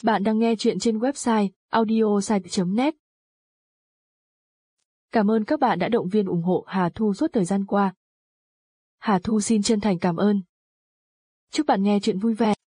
Bạn đang nghe chuyện trên website audiosite.net. Cảm ơn các bạn đã động viên ủng hộ Hà Thu suốt thời gian qua. Hà Thu xin chân thành cảm ơn. Chúc bạn nghe chuyện vui vẻ.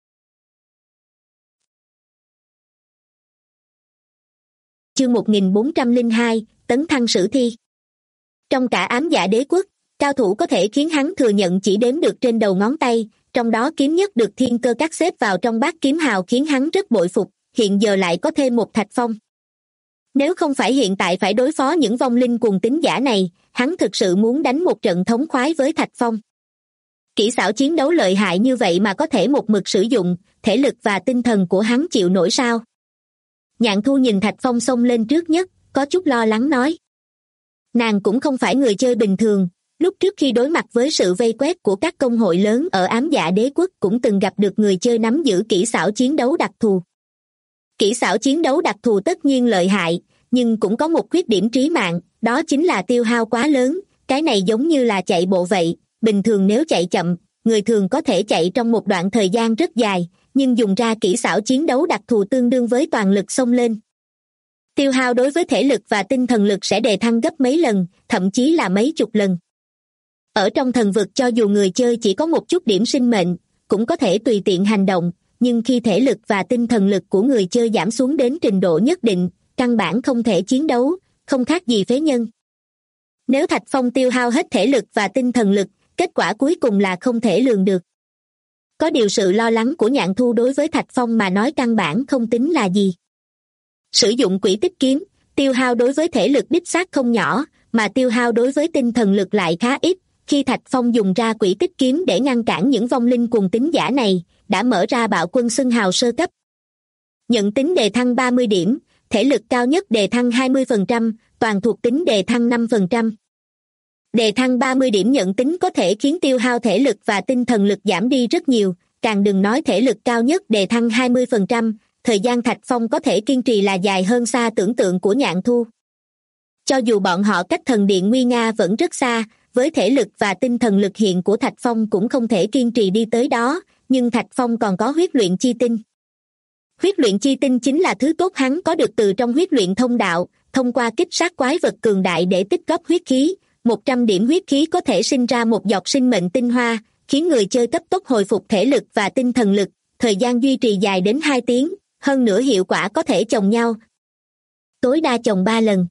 Chương 1402, tấn thăng sử thi. Trong cả ám dạ đế quốc, cao thủ có thể khiến hắn thừa nhận chỉ đếm được trên đầu ngón tay, trong đó kiếm nhất được Thiên Cơ Các xếp vào trong bát kiếm hào khiến hắn rất bội phục, hiện giờ lại có thêm một Thạch Phong. Nếu không phải hiện tại phải đối phó những vong linh cuồng tín giả này, hắn thực sự muốn đánh một trận thống khoái với Thạch Phong. Kỹ xảo chiến đấu lợi hại như vậy mà có thể một mực sử dụng, thể lực và tinh thần của hắn chịu nổi sao? Nhạn Thu nhìn Thạch Phong xông lên trước nhất, có chút lo lắng nói. Nàng cũng không phải người chơi bình thường, lúc trước khi đối mặt với sự vây quét của các công hội lớn ở ám dạ đế quốc cũng từng gặp được người chơi nắm giữ kỹ xảo chiến đấu đặc thù. Kỹ xảo chiến đấu đặc thù tất nhiên lợi hại, nhưng cũng có một khuyết điểm trí mạng, đó chính là tiêu hao quá lớn, cái này giống như là chạy bộ vậy, bình thường nếu chạy chậm, người thường có thể chạy trong một đoạn thời gian rất dài, nhưng dùng ra kỹ xảo chiến đấu đặc thù tương đương với toàn lực xông lên. Tiêu hao đối với thể lực và tinh thần lực sẽ đề thăng gấp mấy lần, thậm chí là mấy chục lần. Ở trong thần vực cho dù người chơi chỉ có một chút điểm sinh mệnh, cũng có thể tùy tiện hành động, nhưng khi thể lực và tinh thần lực của người chơi giảm xuống đến trình độ nhất định, căn bản không thể chiến đấu, không khác gì phế nhân. Nếu Thạch Phong tiêu hao hết thể lực và tinh thần lực, kết quả cuối cùng là không thể lường được. Có điều sự lo lắng của Nhạn Thu đối với Thạch Phong mà nói căn bản không tính là gì. Sử dụng quỷ tích kiếm, tiêu hao đối với thể lực đích xác không nhỏ, mà tiêu hao đối với tinh thần lực lại khá ít. Khi Thạch Phong dùng ra quỷ tích kiếm để ngăn cản những vong linh cuồng tín giả này, đã mở ra bạo quân xưng hào sơ cấp. Nhận tính đề thăng 30 điểm, thể lực cao nhất đề thăng 20%, toàn thuộc tính đề thăng 5%. Đề thăng 30 điểm nhận tính có thể khiến tiêu hao thể lực và tinh thần lực giảm đi rất nhiều, càng đừng nói thể lực cao nhất đề thăng 20%, thời gian Thạch Phong có thể kiên trì là dài hơn xa tưởng tượng của Nhạn Thu. Cho dù bọn họ cách thần điện nguy nga vẫn rất xa, với thể lực và tinh thần lực hiện của Thạch Phong cũng không thể kiên trì đi tới đó, nhưng Thạch Phong còn có huyết luyện chi tinh. Huyết luyện chi tinh chính là thứ tốt hắn có được từ trong huyết luyện thông đạo, thông qua kích sát quái vật cường đại để tích góp huyết khí. 100 điểm huyết khí có thể sinh ra một giọt sinh mệnh tinh hoa, khiến người chơi cấp tốc hồi phục thể lực và tinh thần lực, thời gian duy trì dài đến 2 tiếng, hơn nữa hiệu quả có thể chồng nhau. Tối đa chồng 3 lần.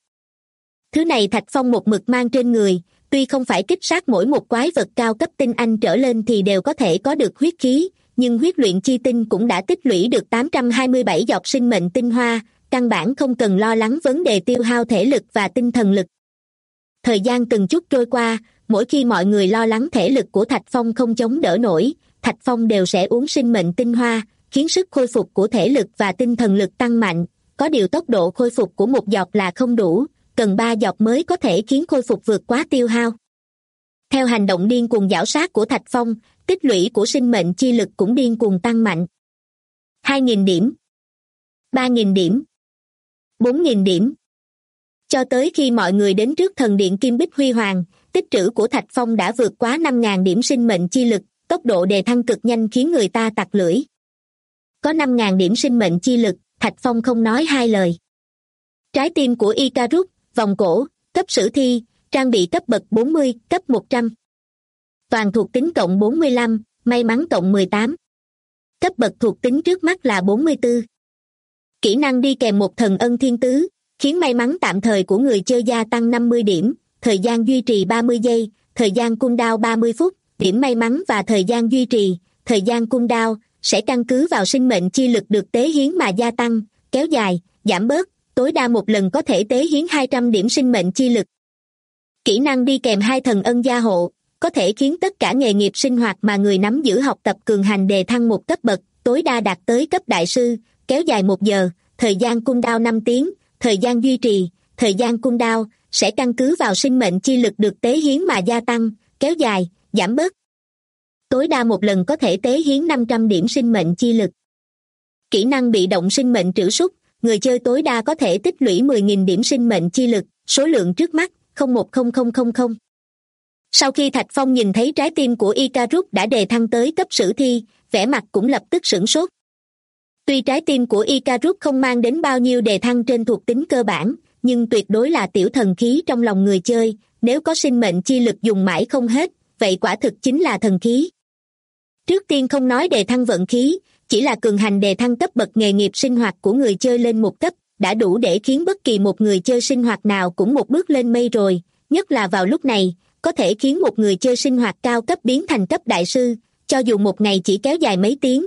Thứ này Thạch Phong một mực mang trên người, tuy không phải kích sát mỗi một quái vật cao cấp tinh anh trở lên thì đều có thể có được huyết khí, nhưng huyết luyện chi tinh cũng đã tích lũy được 827 giọt sinh mệnh tinh hoa, căn bản không cần lo lắng vấn đề tiêu hao thể lực và tinh thần lực. Thời gian từng chút trôi qua, mỗi khi mọi người lo lắng thể lực của Thạch Phong không chống đỡ nổi, Thạch Phong đều sẽ uống sinh mệnh tinh hoa, khiến sức khôi phục của thể lực và tinh thần lực tăng mạnh, có điều tốc độ khôi phục của một giọt là không đủ, cần 3 giọt mới có thể khiến khôi phục vượt quá tiêu hao. Theo hành động điên cuồng giảo sát của Thạch Phong, tích lũy của sinh mệnh chi lực cũng điên cuồng tăng mạnh. 2.000 điểm, 3.000 điểm, 4.000 điểm. Cho tới khi mọi người đến trước thần điện Kim Bích Huy Hoàng, tích trữ của Thạch Phong đã vượt quá 5.000 điểm sinh mệnh chi lực, tốc độ đề thăng cực nhanh khiến người ta tặc lưỡi. Có 5.000 điểm sinh mệnh chi lực, Thạch Phong không nói hai lời. Trái tim của Icarus, vòng cổ, cấp sử thi, trang bị cấp bậc 40, cấp 100. Toàn thuộc tính cộng 45, may mắn cộng 18. Cấp bậc thuộc tính trước mắt là 44. Kỹ năng đi kèm một thần ân thiên tứ, khiến may mắn tạm thời của người chơi gia tăng 50 điểm, thời gian duy trì 30 giây, thời gian cooldown 30 phút, điểm may mắn và thời gian duy trì, thời gian cooldown sẽ căn cứ vào sinh mệnh chi lực được tế hiến mà gia tăng, kéo dài, giảm bớt, tối đa một lần có thể tế hiến 200 điểm sinh mệnh chi lực. Kỹ năng đi kèm 2 thần ân gia hộ, có thể khiến tất cả nghề nghiệp sinh hoạt mà người nắm giữ học tập cường hành đề thăng một cấp bậc, tối đa đạt tới cấp đại sư, kéo dài 1 giờ, thời gian cooldown 5 tiếng, thời gian duy trì, thời gian cooldown sẽ căn cứ vào sinh mệnh chi lực được tế hiến mà gia tăng, kéo dài, giảm bớt. Tối đa một lần có thể tế hiến 500 điểm sinh mệnh chi lực. Kỹ năng bị động sinh mệnh trữ súc, người chơi tối đa có thể tích lũy 10.000 điểm sinh mệnh chi lực, số lượng trước mắt 010000. Sau khi Thạch Phong nhìn thấy trái tim của Icarus đã đề thăng tới cấp sử thi, vẻ mặt cũng lập tức sửng sốt. Tuy trái tim của Icarus không mang đến bao nhiêu đề thăng trên thuộc tính cơ bản, nhưng tuyệt đối là tiểu thần khí trong lòng người chơi, nếu có sinh mệnh chi lực dùng mãi không hết, vậy quả thực chính là thần khí. Trước tiên không nói đề thăng vận khí, chỉ là cường hành đề thăng cấp bậc nghề nghiệp sinh hoạt của người chơi lên một cấp, đã đủ để khiến bất kỳ một người chơi sinh hoạt nào cũng một bước lên mây rồi, nhất là vào lúc này, có thể khiến một người chơi sinh hoạt cao cấp biến thành cấp đại sư, cho dù một ngày chỉ kéo dài mấy tiếng.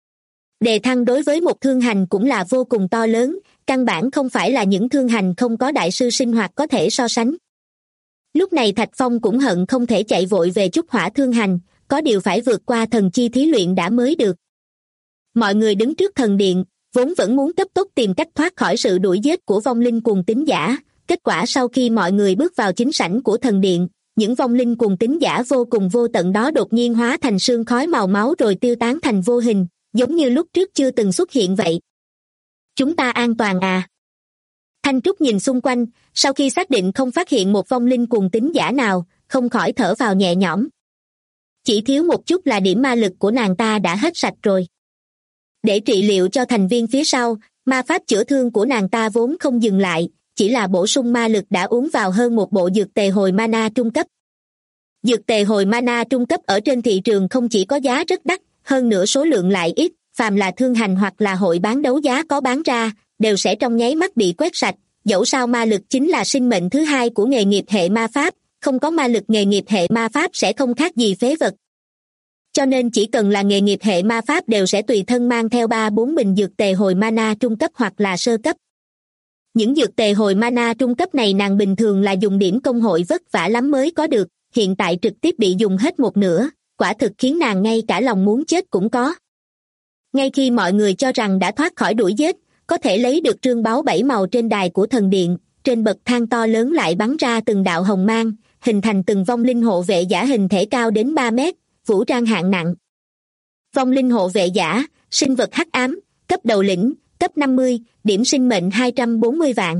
Đề thăng đối với một thương hành cũng là vô cùng to lớn, căn bản không phải là những thương hành không có đại sư sinh hoạt có thể so sánh. Lúc này Thạch Phong cũng hận không thể chạy vội về Trúc Hỏa thương hành, có điều phải vượt qua thần chi thí luyện đã mới được. Mọi người đứng trước thần điện, vốn vẫn muốn cấp tốc tìm cách thoát khỏi sự đuổi giết của vong linh cuồng tín giả, kết quả sau khi mọi người bước vào chính sảnh của thần điện, những vong linh cuồng tín giả vô cùng vô tận đó đột nhiên hóa thành sương khói màu máu rồi tiêu tán thành vô hình, giống như lúc trước chưa từng xuất hiện vậy. Chúng ta an toàn à? Thanh Trúc nhìn xung quanh, sau khi xác định không phát hiện một vong linh cuồng tín giả nào, không khỏi thở vào nhẹ nhõm. Chỉ thiếu một chút là điểm ma lực của nàng ta đã hết sạch rồi. Để trị liệu cho thành viên phía sau, ma pháp chữa thương của nàng ta vốn không dừng lại, chỉ là bổ sung ma lực đã uống vào hơn một bộ dược tề hồi mana trung cấp. Dược tề hồi mana trung cấp ở trên thị trường không chỉ có giá rất đắt, hơn nữa số lượng lại ít, phàm là thương hành hoặc là hội bán đấu giá có bán ra, đều sẽ trong nháy mắt bị quét sạch, dẫu sao ma lực chính là sinh mệnh thứ hai của nghề nghiệp hệ ma pháp, không có ma lực nghề nghiệp hệ ma pháp sẽ không khác gì phế vật. Cho nên chỉ cần là nghề nghiệp hệ ma pháp đều sẽ tùy thân mang theo 3-4 bình dược tề hồi mana trung cấp hoặc là sơ cấp. Những dược tề hồi mana trung cấp này nàng bình thường là dùng điểm công hội vất vả lắm mới có được, hiện tại trực tiếp bị dùng hết một nửa, quả thực khiến nàng ngay cả lòng muốn chết cũng có. Ngay khi mọi người cho rằng đã thoát khỏi đuổi giết, có thể lấy được trương báu 7 màu trên đài của thần điện, trên bậc thang to lớn lại bắn ra từng đạo hồng mang, hình thành từng vong linh hộ vệ giả hình thể cao đến 3 mét, vũ trang hạng nặng. Vong linh hộ vệ giả, sinh vật hắc ám, cấp đầu lĩnh, cấp 50, điểm sinh mệnh 240 vạn.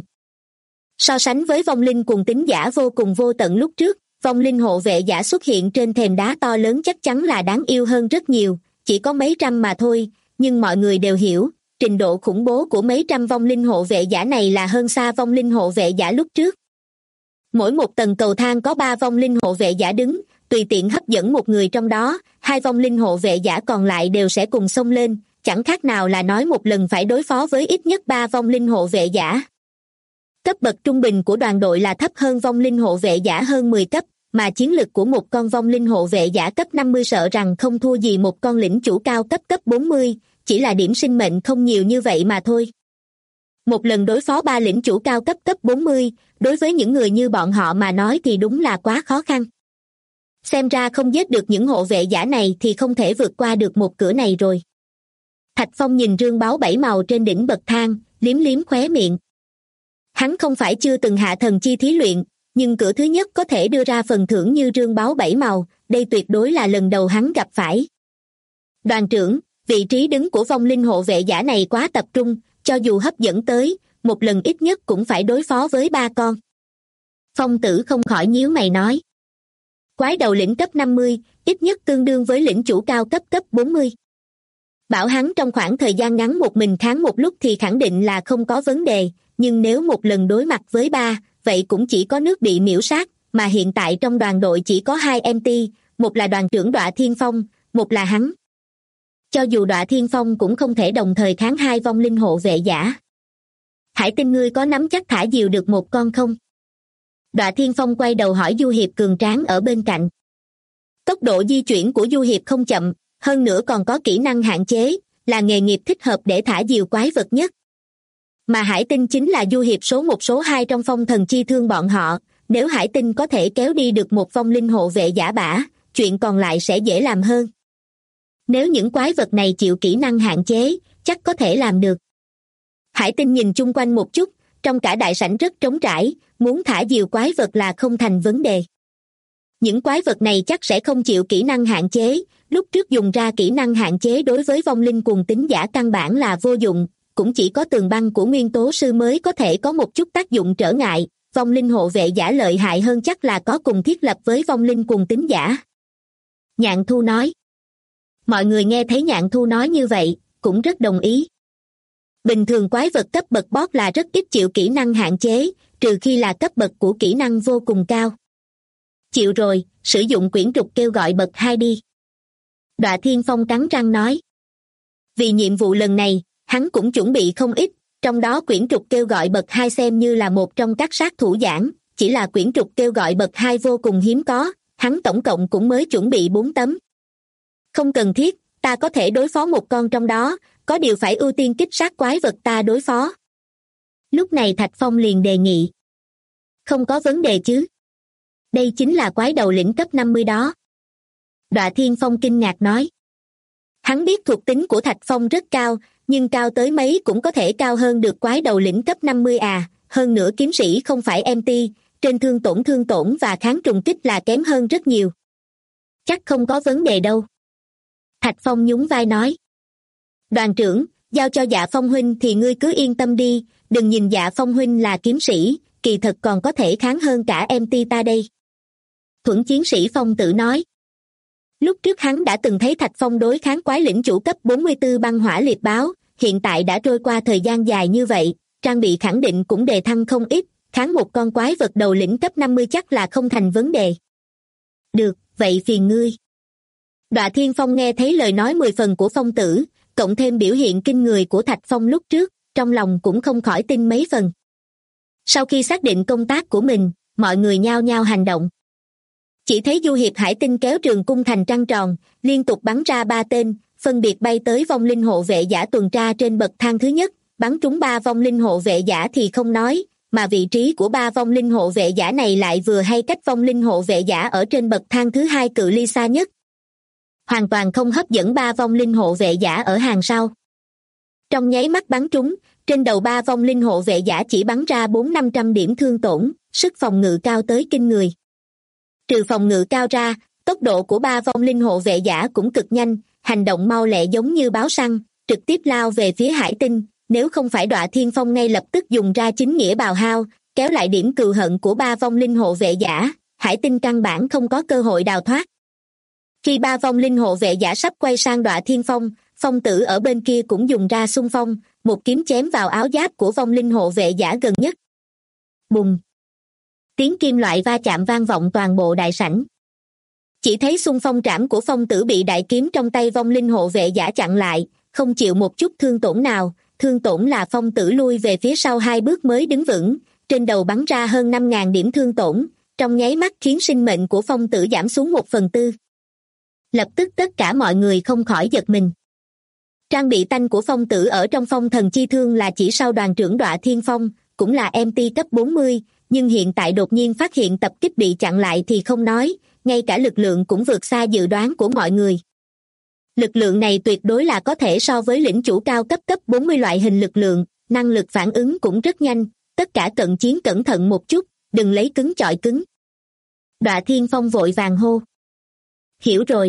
So sánh với vong linh cuồng tín giả vô cùng vô tận lúc trước, vong linh hộ vệ giả xuất hiện trên thềm đá to lớn chắc chắn là đáng yêu hơn rất nhiều, chỉ có mấy trăm mà thôi, nhưng mọi người đều hiểu, trình độ khủng bố của mấy trăm vong linh hộ vệ giả này là hơn xa vong linh hộ vệ giả lúc trước. Mỗi một tầng cầu thang có 3 vong linh hộ vệ giả đứng, tùy tiện hấp dẫn một người trong đó, 2 vong linh hộ vệ giả còn lại đều sẽ cùng xông lên, chẳng khác nào là nói một lần phải đối phó với ít nhất 3 vong linh hộ vệ giả. Cấp bậc trung bình của đoàn đội là thấp hơn vong linh hộ vệ giả hơn 10 cấp, mà chiến lực của một con vong linh hộ vệ giả cấp 50 sợ rằng không thua gì một con lĩnh chủ cao cấp 40, chỉ là điểm sinh mệnh không nhiều như vậy mà thôi. Một lần đối phó 3 lĩnh chủ cao cấp 40, đối với những người như bọn họ mà nói thì đúng là quá khó khăn. Xem ra không giết được những hộ vệ giả này thì không thể vượt qua được một cửa này rồi. Thạch Phong nhìn rương báu 7 màu trên đỉnh bậc thang, liếm liếm khóe miệng. Hắn không phải chưa từng hạ thần chi thí luyện, nhưng cửa thứ nhất có thể đưa ra phần thưởng như rương báu 7 màu, đây tuyệt đối là lần đầu hắn gặp phải. Đoàn trưởng, vị trí đứng của vong linh hộ vệ giả này quá tập trung, cho dù hấp dẫn tới, một lần ít nhất cũng phải đối phó với 3 con. Phong Tử không khỏi nhíu mày nói. Quái đầu lĩnh cấp 50, ít nhất tương đương với lĩnh chủ cao cấp 40. Bảo hắn trong khoảng thời gian ngắn một mình kháng một lúc thì khẳng định là không có vấn đề, nhưng nếu một lần đối mặt với 3, vậy cũng chỉ có nước bị miễu sát, mà hiện tại trong đoàn đội chỉ có 2 MT, một là đoàn trưởng Đọa Thiên Phong, một là hắn. Cho dù Đọa Thiên Phong cũng không thể đồng thời kháng 2 vong linh hộ vệ giả. Hải Tinh ngươi có nắm chắc thả diều được một con không? Đọa Thiên Phong quay đầu hỏi Du Hiệp cường tráng ở bên cạnh. Tốc độ di chuyển của Du Hiệp không chậm, hơn nữa còn có kỹ năng hạn chế, là nghề nghiệp thích hợp để thả diều quái vật nhất. Mà Hải Tinh chính là Du Hiệp số 1 số 2 trong phong thần chi thương bọn họ, nếu Hải Tinh có thể kéo đi được một vong linh hộ vệ giả bả, chuyện còn lại sẽ dễ làm hơn. Nếu những quái vật này chịu kỹ năng hạn chế, chắc có thể làm được. Hải Tinh nhìn chung quanh một chút, trong cả đại sảnh rất trống trải, muốn thả diều quái vật là không thành vấn đề. Những quái vật này chắc sẽ không chịu kỹ năng hạn chế, lúc trước dùng ra kỹ năng hạn chế đối với vong linh cuồng tín giả căn bản là vô dụng, cũng chỉ có tường băng của nguyên tố sư mới có thể có một chút tác dụng trở ngại, vong linh hộ vệ giả lợi hại hơn chắc là có cùng thiết lập với vong linh cuồng tín giả. Nhạn Thu nói. Mọi người nghe thấy Nhạn Thu nói như vậy, cũng rất đồng ý. Bình thường quái vật cấp bậc boss là rất ít chịu kỹ năng hạn chế, trừ khi là cấp bậc của kỹ năng vô cùng cao. Chịu rồi, sử dụng quyển trục kêu gọi bậc 2 đi. Đọa Thiên Phong cắn răng nói. Vì nhiệm vụ lần này, hắn cũng chuẩn bị không ít, trong đó quyển trục kêu gọi bậc 2 xem như là một trong các sát thủ giảng, chỉ là quyển trục kêu gọi bậc 2 vô cùng hiếm có, hắn tổng cộng cũng mới chuẩn bị 4 tấm. Không cần thiết, ta có thể đối phó một con trong đó, có điều phải ưu tiên kích sát quái vật ta đối phó. Lúc này Thạch Phong liền đề nghị. Không có vấn đề chứ. Đây chính là quái đầu lĩnh cấp 50 đó. Đọa Thiên Phong kinh ngạc nói. Hắn biết thuộc tính của Thạch Phong rất cao, nhưng cao tới mấy cũng có thể cao hơn được quái đầu lĩnh cấp 50 à, hơn nữa kiếm sĩ không phải MT, trên thương tổn và kháng trùng kích là kém hơn rất nhiều. Chắc không có vấn đề đâu. Thạch Phong nhún vai nói. Đoàn trưởng, giao cho Dạ Phong huynh thì ngươi cứ yên tâm đi, đừng nhìn Dạ Phong huynh là kiếm sĩ, kỳ thật còn có thể kháng hơn cả MT ta đây. Thuẫn chiến sĩ Phong Tử nói. Lúc trước hắn đã từng thấy Thạch Phong đối kháng quái lĩnh chủ cấp 44 băng hỏa liệt báo, hiện tại đã trôi qua thời gian dài như vậy, trang bị khẳng định cũng đề thăng không ít, kháng một con quái vật đầu lĩnh cấp 50 chắc là không thành vấn đề. Được, vậy phiền ngươi. Đọa Thiên Phong nghe thấy lời nói 10 phần của Phong Tử, cộng thêm biểu hiện kinh người của Thạch Phong lúc trước, trong lòng cũng không khỏi tin mấy phần. Sau khi xác định công tác của mình, mọi người nhao nhao hành động. Chỉ thấy Du Hiệp Hải Tinh kéo trường cung thành trăng tròn, liên tục bắn ra 3 tên, phân biệt bay tới vong linh hộ vệ giả tuần tra trên bậc thang thứ nhất, bắn trúng 3 vong linh hộ vệ giả thì không nói, mà vị trí của 3 vong linh hộ vệ giả này lại vừa hay cách vong linh hộ vệ giả ở trên bậc thang thứ 2 cự ly xa nhất. Hoàn toàn không hấp dẫn 3 vong linh hộ vệ giả ở hàng sau. Trong nháy mắt bắn trúng, trên đầu 3 vong linh hộ vệ giả chỉ bắn ra 400-500 điểm thương tổn, sức phòng ngự cao tới kinh người. Trừ phòng ngự cao ra, tốc độ của 3 vong linh hộ vệ giả cũng cực nhanh, hành động mau lẹ giống như báo săn, trực tiếp lao về phía Hải Tinh, nếu không phải Đọa Thiên Phong ngay lập tức dùng ra chính nghĩa bào hao, kéo lại điểm cừu hận của 3 vong linh hộ vệ giả, Hải Tinh căn bản không có cơ hội đào thoát. Khi 3 vong linh hộ vệ giả sắp quay sang Đọa Thiên Phong, Phong Tử ở bên kia cũng dùng ra xung phong, một kiếm chém vào áo giáp của vong linh hộ vệ giả gần nhất. Bùng! Tiếng kim loại va chạm vang vọng toàn bộ đại sảnh. Chỉ thấy xung phong trảm của Phong Tử bị đại kiếm trong tay vong linh hộ vệ giả chặn lại, không chịu một chút thương tổn nào, thương tổn là Phong Tử lui về phía sau 2 bước mới đứng vững, trên đầu bắn ra hơn 5.000 điểm thương tổn, trong nháy mắt khiến sinh mệnh của Phong Tử giảm xuống 1/4. Lập tức tất cả mọi người không khỏi giật mình. Trang bị tanh của Phong Tử ở trong phong thần chi thương là chỉ sau đoàn trưởng Đọa Thiên Phong, cũng là MT cấp 40, nhưng hiện tại đột nhiên phát hiện tập kích bị chặn lại thì không nói, ngay cả lực lượng cũng vượt xa dự đoán của mọi người. Lực lượng này tuyệt đối là có thể so với lĩnh chủ cao cấp 40 loại hình lực lượng, năng lực phản ứng cũng rất nhanh, tất cả cận chiến cẩn thận một chút, đừng lấy cứng chọi cứng. Đọa Thiên Phong vội vàng hô. Hiểu rồi.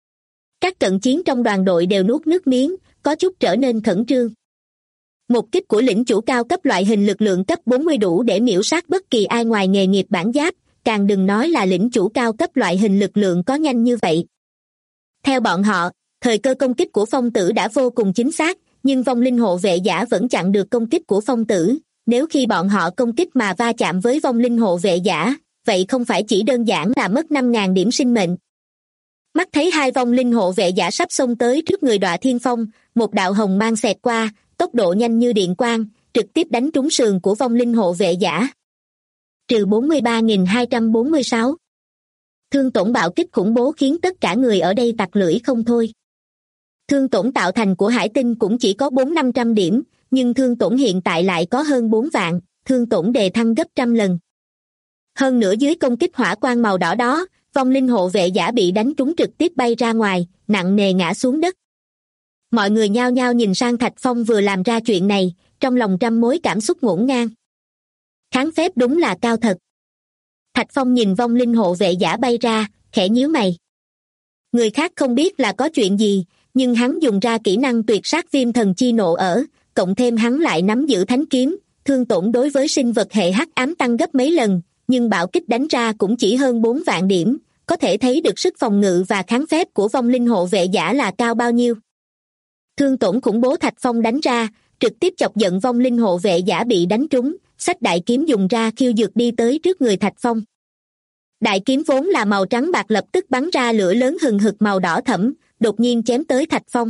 Các cận chiến trong đoàn đội đều nuốt nước miếng, có chút trở nên khẩn trương. Một kích của lĩnh chủ cao cấp loại hình lực lượng cấp 40 đủ để miểu sát bất kỳ ai ngoài nghề nghiệp bản giáp, càng đừng nói là lĩnh chủ cao cấp loại hình lực lượng có nhanh như vậy. Theo bọn họ, thời cơ công kích của Phong Tử đã vô cùng chính xác, nhưng vong linh hộ vệ giả vẫn chặn được công kích của Phong Tử. Nếu khi bọn họ công kích mà va chạm với vong linh hộ vệ giả, vậy không phải chỉ đơn giản là mất 5.000 điểm sinh mệnh. Mắt thấy 2 vong linh hộ vệ giả sắp xông tới trước người Đọa Thiên Phong, một đạo hồng mang xẹt qua, tốc độ nhanh như điện quang, trực tiếp đánh trúng sườn của vong linh hộ vệ giả. Trừ 43.246. Thương tổn bạo kích khủng bố khiến tất cả người ở đây tặc lưỡi không thôi. Thương tổn tạo thành của Hải Tinh cũng chỉ có 400-500 điểm, nhưng thương tổn hiện tại lại có hơn 4 vạn, thương tổn đề thăng gấp trăm lần. Hơn nữa dưới công kích hỏa quang màu đỏ đó, vong linh hộ vệ giả bị đánh trúng trực tiếp bay ra ngoài, nặng nề ngã xuống đất. Mọi người nhao nhao nhìn sang Thạch Phong vừa làm ra chuyện này, trong lòng trăm mối cảm xúc ngổn ngang. Kháng phép đúng là cao thật. Thạch Phong nhìn vong linh hộ vệ giả bay ra, khẽ nhíu mày. Người khác không biết là có chuyện gì, nhưng hắn dùng ra kỹ năng tuyệt sát viêm thần chi nộ ở, cộng thêm hắn lại nắm giữ thánh kiếm, thương tổn đối với sinh vật hệ hắc ám tăng gấp mấy lần, nhưng bạo kích đánh ra cũng chỉ hơn 4 vạn điểm, có thể thấy được sức phòng ngự và kháng phép của vong linh hộ vệ giả là cao bao nhiêu. Thương tổn khủng bố Thạch Phong đánh ra, trực tiếp chọc giận vong linh hộ vệ giả bị đánh trúng, xách đại kiếm dùng ra khiêu dược đi tới trước người Thạch Phong. Đại kiếm vốn là màu trắng bạc lập tức bắn ra lửa lớn hừng hực màu đỏ thẫm, đột nhiên chém tới Thạch Phong.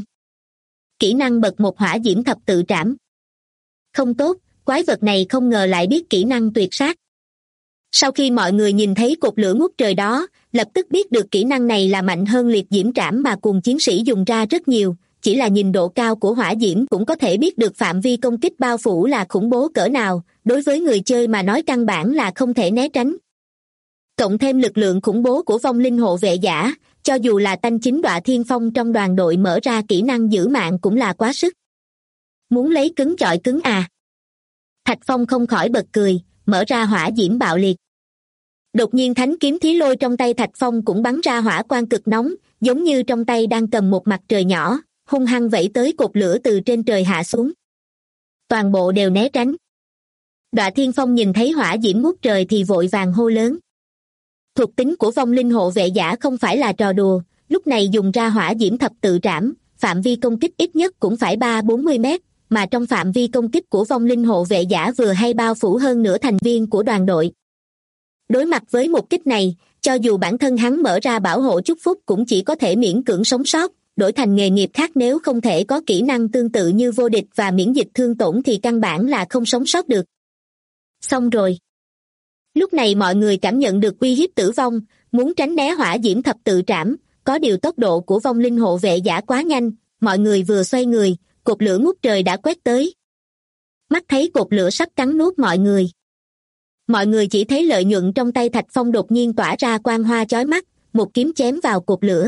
Kỹ năng bậc một hỏa diễm thập tự trảm. Không tốt, quái vật này không ngờ lại biết kỹ năng tuyệt sát. Sau khi mọi người nhìn thấy cột lửa ngút trời đó, lập tức biết được kỹ năng này là mạnh hơn liệt diễm trảm mà cùng chiến sĩ dùng ra rất nhiều, chỉ là nhìn độ cao của hỏa diễm cũng có thể biết được phạm vi công kích bao phủ là khủng bố cỡ nào, đối với người chơi mà nói căn bản là không thể né tránh. Cộng thêm lực lượng khủng bố của vong linh hộ vệ giả, cho dù là tanh chính Đọa Thiên Phong trong đoàn đội mở ra kỹ năng giữ mạng cũng là quá sức. Muốn lấy cứng chọi cứng à? Thạch Phong không khỏi bật cười, mở ra hỏa diễm bạo liệt. Đột nhiên thánh kiếm thí lôi trong tay Thạch Phong cũng bắn ra hỏa quang cực nóng, giống như trong tay đang cầm một mặt trời nhỏ, hung hăng vẩy tới cột lửa từ trên trời hạ xuống. Toàn bộ đều né tránh. Đọa Thiên Phong nhìn thấy hỏa diễm ngút trời thì vội vàng hô lớn. Thuộc tính của vong linh hộ vệ giả không phải là trò đùa, lúc này dùng ra hỏa diễm thập tự trảm, phạm vi công kích ít nhất cũng phải 30-40 mét, mà trong phạm vi công kích của vong linh hộ vệ giả vừa hay bao phủ hơn nửa thành viên của đoàn đội. Đối mặt với một kích này, cho dù bản thân hắn mở ra bảo hộ chúc phúc cũng chỉ có thể miễn cưỡng sống sót, đổi thành nghề nghiệp khác nếu không thể có kỹ năng tương tự như vô địch và miễn dịch thương tổn thì căn bản là không sống sót được. Xong rồi. Lúc này mọi người cảm nhận được uy hiếp tử vong, muốn tránh né hỏa diễm thập tự trảm, có điều tốc độ của vong linh hộ vệ giả quá nhanh, mọi người vừa xoay người, cột lửa ngút trời đã quét tới. Mắt thấy cột lửa sắp cắn nuốt mọi người. Mọi người chỉ thấy lợi nhuận trong tay Thạch Phong đột nhiên tỏa ra quang hoa chói mắt, một kiếm chém vào cột lửa.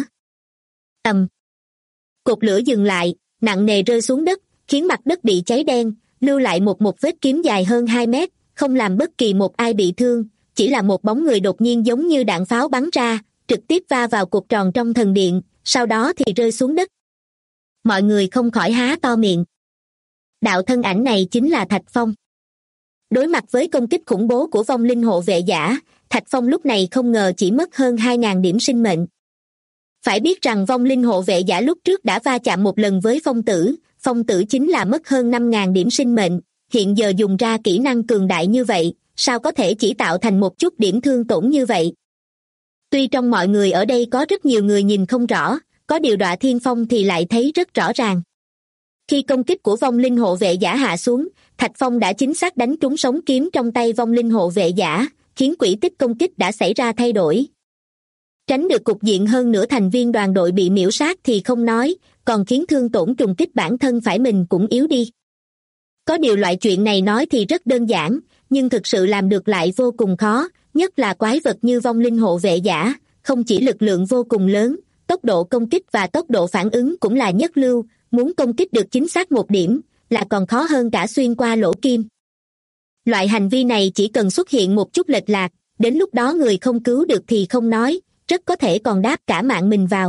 Ầm. Cột lửa dừng lại, nặng nề rơi xuống đất, khiến mặt đất bị cháy đen, lưu lại một vết kiếm dài hơn 2 mét, không làm bất kỳ một ai bị thương, chỉ là một bóng người đột nhiên giống như đạn pháo bắn ra, trực tiếp va vào cột tròn trong thần điện, sau đó thì rơi xuống đất. Mọi người không khỏi há to miệng. Đạo thân ảnh này chính là Thạch Phong. Đối mặt với công kích khủng bố của vong linh hộ vệ giả, Thạch Phong lúc này không ngờ chỉ mất hơn 2.000 điểm sinh mệnh. Phải biết rằng vong linh hộ vệ giả lúc trước đã va chạm một lần với phong tử chính là mất hơn 5.000 điểm sinh mệnh, hiện giờ dùng ra kỹ năng cường đại như vậy, sao có thể chỉ tạo thành một chút điểm thương tổn như vậy. Tuy trong mọi người ở đây có rất nhiều người nhìn không rõ, có điều Đọa Thiên Phong thì lại thấy rất rõ ràng. Khi công kích của vong linh hộ vệ giả hạ xuống, Thạch Phong đã chính xác đánh trúng sống kiếm trong tay vong linh hộ vệ giả, khiến quỹ tích công kích đã xảy ra thay đổi. Tránh được cục diện hơn nửa thành viên đoàn đội bị miễu sát thì không nói, còn khiến thương tổn trùng kích bản thân phải mình cũng yếu đi. Có điều loại chuyện này nói thì rất đơn giản, nhưng thực sự làm được lại vô cùng khó, nhất là quái vật như vong linh hộ vệ giả, không chỉ lực lượng vô cùng lớn, tốc độ công kích và tốc độ phản ứng cũng là nhất lưu, muốn công kích được chính xác một điểm, là còn khó hơn cả xuyên qua lỗ kim. Loại hành vi này chỉ cần xuất hiện một chút lệch lạc, đến lúc đó người không cứu được thì không nói, rất có thể còn đáp cả mạng mình vào.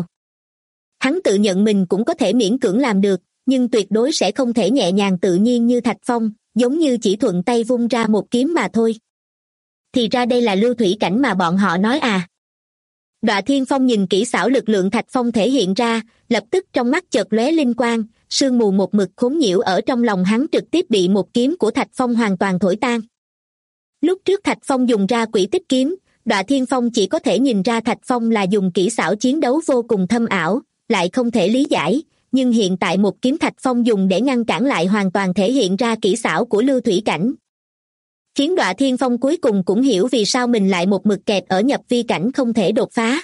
Hắn tự nhận mình cũng có thể miễn cưỡng làm được, nhưng tuyệt đối sẽ không thể nhẹ nhàng tự nhiên như Thạch Phong, giống như chỉ thuận tay vung ra một kiếm mà thôi. Thì ra đây là lưu thủy cảnh mà bọn họ nói à. Đọa Thiên Phong nhìn kỹ xảo lực lượng Thạch Phong thể hiện ra, lập tức trong mắt chợt lóe linh quang, sương mù một mực khốn nhiễu ở trong lòng hắn trực tiếp bị một kiếm của Thạch Phong hoàn toàn thổi tan. Lúc trước Thạch Phong dùng ra quỷ tích kiếm, Đọa Thiên Phong chỉ có thể nhìn ra Thạch Phong là dùng kỹ xảo chiến đấu vô cùng thâm ảo, lại không thể lý giải, nhưng hiện tại một kiếm Thạch Phong dùng để ngăn cản lại hoàn toàn thể hiện ra kỹ xảo của lưu thủy cảnh. Khiến Đọa Thiên Phong cuối cùng cũng hiểu vì sao mình lại một mực kẹt ở nhập vi cảnh không thể đột phá.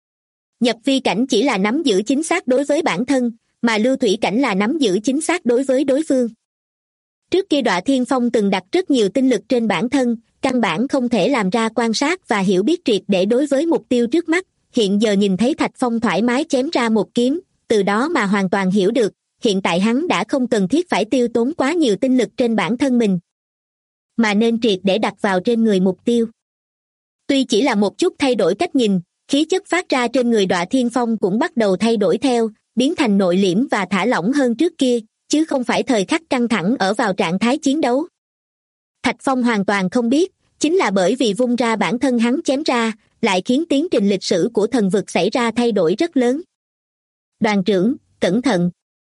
Nhập vi cảnh chỉ là nắm giữ chính xác đối với bản thân, mà lưu thủy cảnh là nắm giữ chính xác đối với đối phương. Trước kia Đọa Thiên Phong từng đặt rất nhiều tinh lực trên bản thân, căn bản không thể làm ra quan sát và hiểu biết triệt để đối với mục tiêu trước mắt, hiện giờ nhìn thấy Thạch Phong thoải mái chém ra một kiếm, từ đó mà hoàn toàn hiểu được, hiện tại hắn đã không cần thiết phải tiêu tốn quá nhiều tinh lực trên bản thân mình, mà nên triệt để đặt vào trên người mục tiêu. Tuy chỉ là một chút thay đổi cách nhìn, khí chất phát ra trên người Đọa Thiên Phong cũng bắt đầu thay đổi theo, biến thành nội liễm và thả lỏng hơn trước kia, chứ không phải thời khắc căng thẳng ở vào trạng thái chiến đấu. Thạch Phong hoàn toàn không biết, chính là bởi vì vung ra bản thân hắn chém ra, lại khiến tiến trình lịch sử của thần vực xảy ra thay đổi rất lớn. Đoàn trưởng, cẩn thận.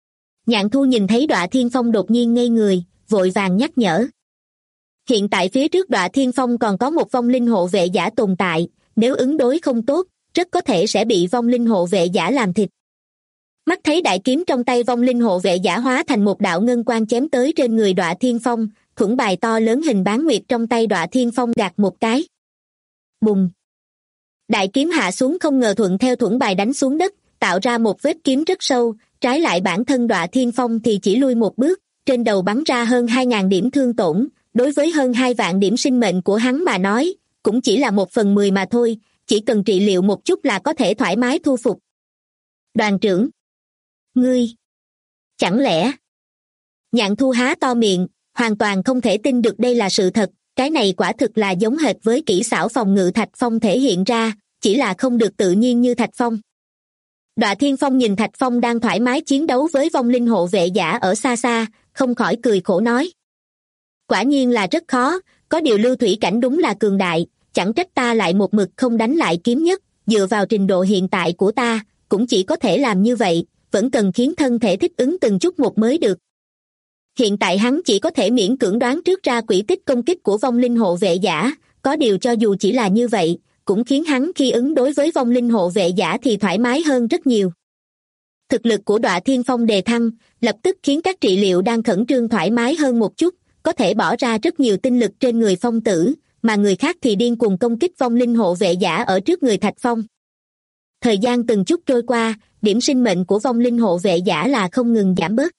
Nhạn Thu nhìn thấy Đọa Thiên Phong đột nhiên ngây người, vội vàng nhắc nhở. Hiện tại phía trước Đọa Thiên Phong còn có một vong linh hộ vệ giả tồn tại, nếu ứng đối không tốt, rất có thể sẽ bị vong linh hộ vệ giả làm thịt. Mắt thấy đại kiếm trong tay vong linh hộ vệ giả hóa thành một đạo ngân quang chém tới trên người Đọa Thiên Phong, thuẫn bài to lớn hình bán nguyệt trong tay Đọa Thiên Phong gạt một cái. Bùng! Đại kiếm hạ xuống không ngờ thuận theo thuẫn bài đánh xuống đất, tạo ra một vết kiếm rất sâu, trái lại bản thân Đọa Thiên Phong thì chỉ lui một bước, trên đầu bắn ra hơn 2.000 điểm thương tổn, đối với hơn 2 vạn điểm sinh mệnh của hắn mà nói, cũng chỉ là 1/10 mà thôi, chỉ cần trị liệu một chút là có thể thoải mái thu phục. Đoàn trưởng! Ngươi! Chẳng lẽ... Nhạn Thu há to miệng, hoàn toàn không thể tin được đây là sự thật, cái này quả thực là giống hệt với kỹ xảo phòng ngự Thạch Phong thể hiện ra, chỉ là không được tự nhiên như Thạch Phong. Đọa Thiên Phong nhìn Thạch Phong đang thoải mái chiến đấu với vong linh hộ vệ giả ở xa xa, không khỏi cười khổ nói. Quả nhiên là rất khó, có điều Lưu Thủy Cảnh đúng là cường đại, chẳng trách ta lại một mực không đánh lại kiếm nhất, dựa vào trình độ hiện tại của ta, cũng chỉ có thể làm như vậy, vẫn cần khiến thân thể thích ứng từng chút một mới được. Hiện tại hắn chỉ có thể miễn cưỡng đoán trước ra quỹ tích công kích của vong linh hộ vệ giả, có điều cho dù chỉ là như vậy, cũng khiến hắn khi ứng đối với vong linh hộ vệ giả thì thoải mái hơn rất nhiều. Thực lực của Đọa Thiên Phong đề thăng, lập tức khiến các trị liệu đang khẩn trương thoải mái hơn một chút, có thể bỏ ra rất nhiều tinh lực trên người phong tử, mà người khác thì điên cuồng công kích vong linh hộ vệ giả ở trước người Thạch Phong. Thời gian từng chút trôi qua, điểm sinh mệnh của vong linh hộ vệ giả là không ngừng giảm bớt.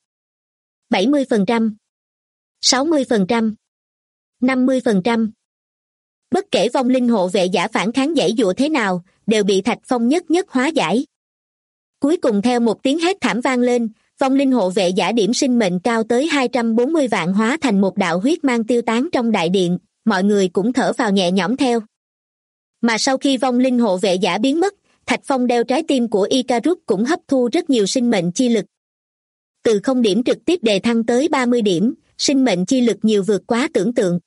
70%, 60%, 50%. Bất kể vong linh hộ vệ giả phản kháng giãy giụa thế nào, đều bị Thạch Phong nhất nhất hóa giải. Cuối cùng theo một tiếng hét thảm vang lên, vong linh hộ vệ giả điểm sinh mệnh cao tới 240 vạn hóa thành một đạo huyết mang tiêu tán trong đại điện, mọi người cũng thở vào nhẹ nhõm theo. Mà sau khi vong linh hộ vệ giả biến mất, Thạch Phong đeo trái tim của Icarus cũng hấp thu rất nhiều sinh mệnh chi lực. Từ 0 điểm trực tiếp đề thăng tới 30 điểm, sinh mệnh chi lực nhiều vượt quá tưởng tượng.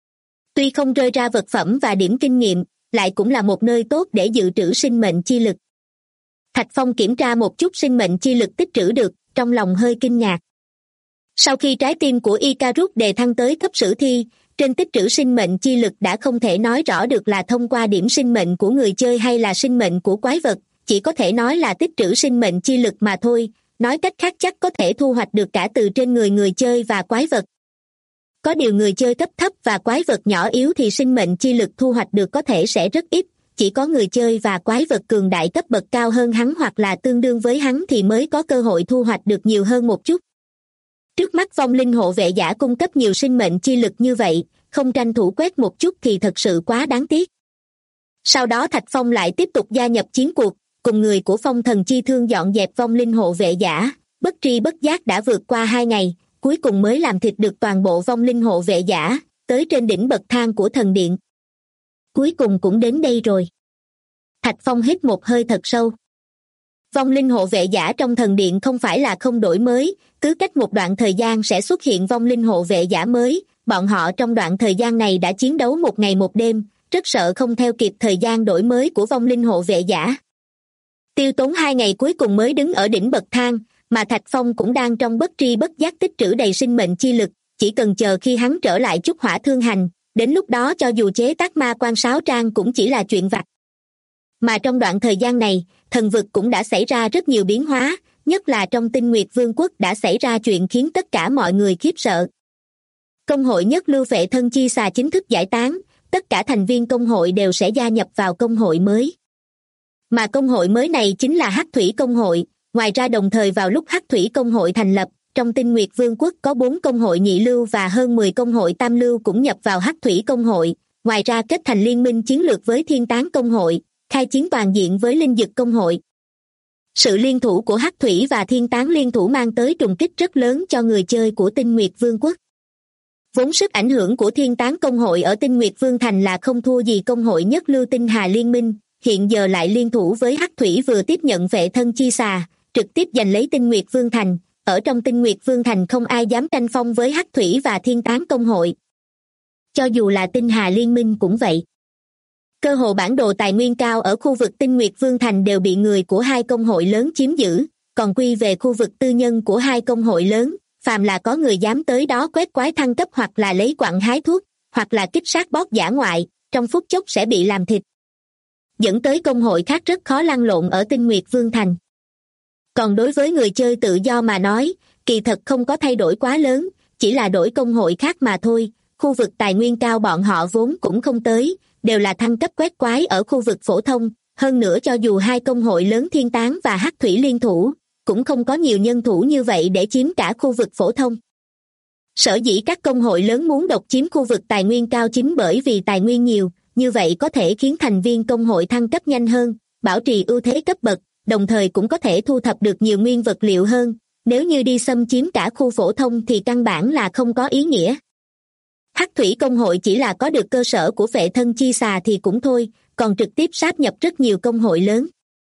Tuy không rơi ra vật phẩm và điểm kinh nghiệm, lại cũng là một nơi tốt để dự trữ sinh mệnh chi lực. Thạch Phong kiểm tra một chút sinh mệnh chi lực tích trữ được, trong lòng hơi kinh ngạc. Sau khi trái tim của Icarus đề thăng tới cấp sử thi, trên tích trữ sinh mệnh chi lực đã không thể nói rõ được là thông qua điểm sinh mệnh của người chơi hay là sinh mệnh của quái vật, chỉ có thể nói là tích trữ sinh mệnh chi lực mà thôi, nói cách khác chắc có thể thu hoạch được cả từ trên người chơi và quái vật. Có điều người chơi cấp thấp và quái vật nhỏ yếu thì sinh mệnh chi lực thu hoạch được có thể sẽ rất ít, chỉ có người chơi và quái vật cường đại cấp bậc cao hơn hắn hoặc là tương đương với hắn thì mới có cơ hội thu hoạch được nhiều hơn một chút. Trước mắt vong linh hộ vệ giả cung cấp nhiều sinh mệnh chi lực như vậy, không tranh thủ quét một chút thì thật sự quá đáng tiếc. Sau đó Thạch Phong lại tiếp tục gia nhập chiến cuộc, cùng người của Phong Thần Chi Thương dọn dẹp vong linh hộ vệ giả, bất tri bất giác đã vượt qua 2 ngày, cuối cùng mới làm thịt được toàn bộ vong linh hộ vệ giả, tới trên đỉnh bậc thang của thần điện. Cuối cùng cũng đến đây rồi. Thạch Phong hít một hơi thật sâu. Vong linh hộ vệ giả trong thần điện không phải là không đổi mới, cứ cách một đoạn thời gian sẽ xuất hiện vong linh hộ vệ giả mới, bọn họ trong đoạn thời gian này đã chiến đấu một ngày một đêm, rất sợ không theo kịp thời gian đổi mới của vong linh hộ vệ giả. Tiêu tốn 2 ngày cuối cùng mới đứng ở đỉnh bậc thang, mà Thạch Phong cũng đang trong bất tri bất giác tích trữ đầy sinh mệnh chi lực, chỉ cần chờ khi hắn trở lại Trúc Hỏa Thương Hành, đến lúc đó cho dù chế tác ma quan sáo trang cũng chỉ là chuyện vặt. Mà trong đoạn thời gian này, thần vực cũng đã xảy ra rất nhiều biến hóa, nhất là trong Tinh Nguyệt Vương quốc đã xảy ra chuyện khiến tất cả mọi người khiếp sợ. Công hội Nhất Lưu Phệ Thân Chi Xà chính thức giải tán, tất cả thành viên công hội đều sẽ gia nhập vào công hội mới. Mà công hội mới này chính là Hắc Thủy Công hội, ngoài ra đồng thời vào lúc Hắc Thủy Công hội thành lập, trong Tinh Nguyệt Vương quốc có 4 công hội nhị lưu và hơn 10 công hội tam lưu cũng nhập vào Hắc Thủy Công hội, ngoài ra kết thành liên minh chiến lược với Thiên Tán Công hội, khai chiến toàn diện với Linh Dực Công hội. Sự liên thủ của Hắc Thủy và Thiên Tán liên thủ mang tới trùng kích rất lớn cho người chơi của Tinh Nguyệt Vương quốc. Vốn sức ảnh hưởng của Thiên Tán Công hội ở Tinh Nguyệt Vương thành là không thua gì công hội Nhất Lưu Tinh Hà Liên minh, hiện giờ lại liên thủ với Hắc Thủy vừa tiếp nhận Phệ Thân Chi Xà, trực tiếp giành lấy Tinh Nguyệt Vương thành. Ở trong Tinh Nguyệt Vương thành không ai dám tranh phong với Hắc Thủy và Thiên Tán Công hội. Cho dù là Tinh Hà Liên minh cũng vậy. Cơ hồ bản đồ tài nguyên cao ở khu vực Tinh Nguyệt Vương thành đều bị người của 2 công hội lớn chiếm giữ, còn quy về khu vực tư nhân của hai công hội lớn, phàm là có người dám tới đó quét quái thăng cấp hoặc là lấy quặng hái thuốc, hoặc là kích sát boss dã ngoại, trong phút chốc sẽ bị làm thịt. Dẫn tới công hội khác rất khó lăn lộn ở Tinh Nguyệt Vương Thành. Còn đối với người chơi tự do mà nói, kỳ thật không có thay đổi quá lớn, chỉ là đổi công hội khác mà thôi. Khu vực tài nguyên cao bọn họ vốn cũng không tới, đều là thăng cấp quét quái ở khu vực phổ thông. Hơn nữa cho dù hai công hội lớn Thiên Tán và Hắc Thủy liên thủ, cũng không có nhiều nhân thủ như vậy để chiếm cả khu vực phổ thông. Sở dĩ các công hội lớn muốn độc chiếm khu vực tài nguyên cao chính bởi vì tài nguyên nhiều, như vậy có thể khiến thành viên công hội thăng cấp nhanh hơn, bảo trì ưu thế cấp bậc, đồng thời cũng có thể thu thập được nhiều nguyên vật liệu hơn. Nếu như đi xâm chiếm cả khu phổ thông thì căn bản là không có ý nghĩa. Hắc Thủy công hội chỉ là có được cơ sở của Phệ Thân Chi Xà thì cũng thôi, còn trực tiếp sáp nhập rất nhiều công hội lớn.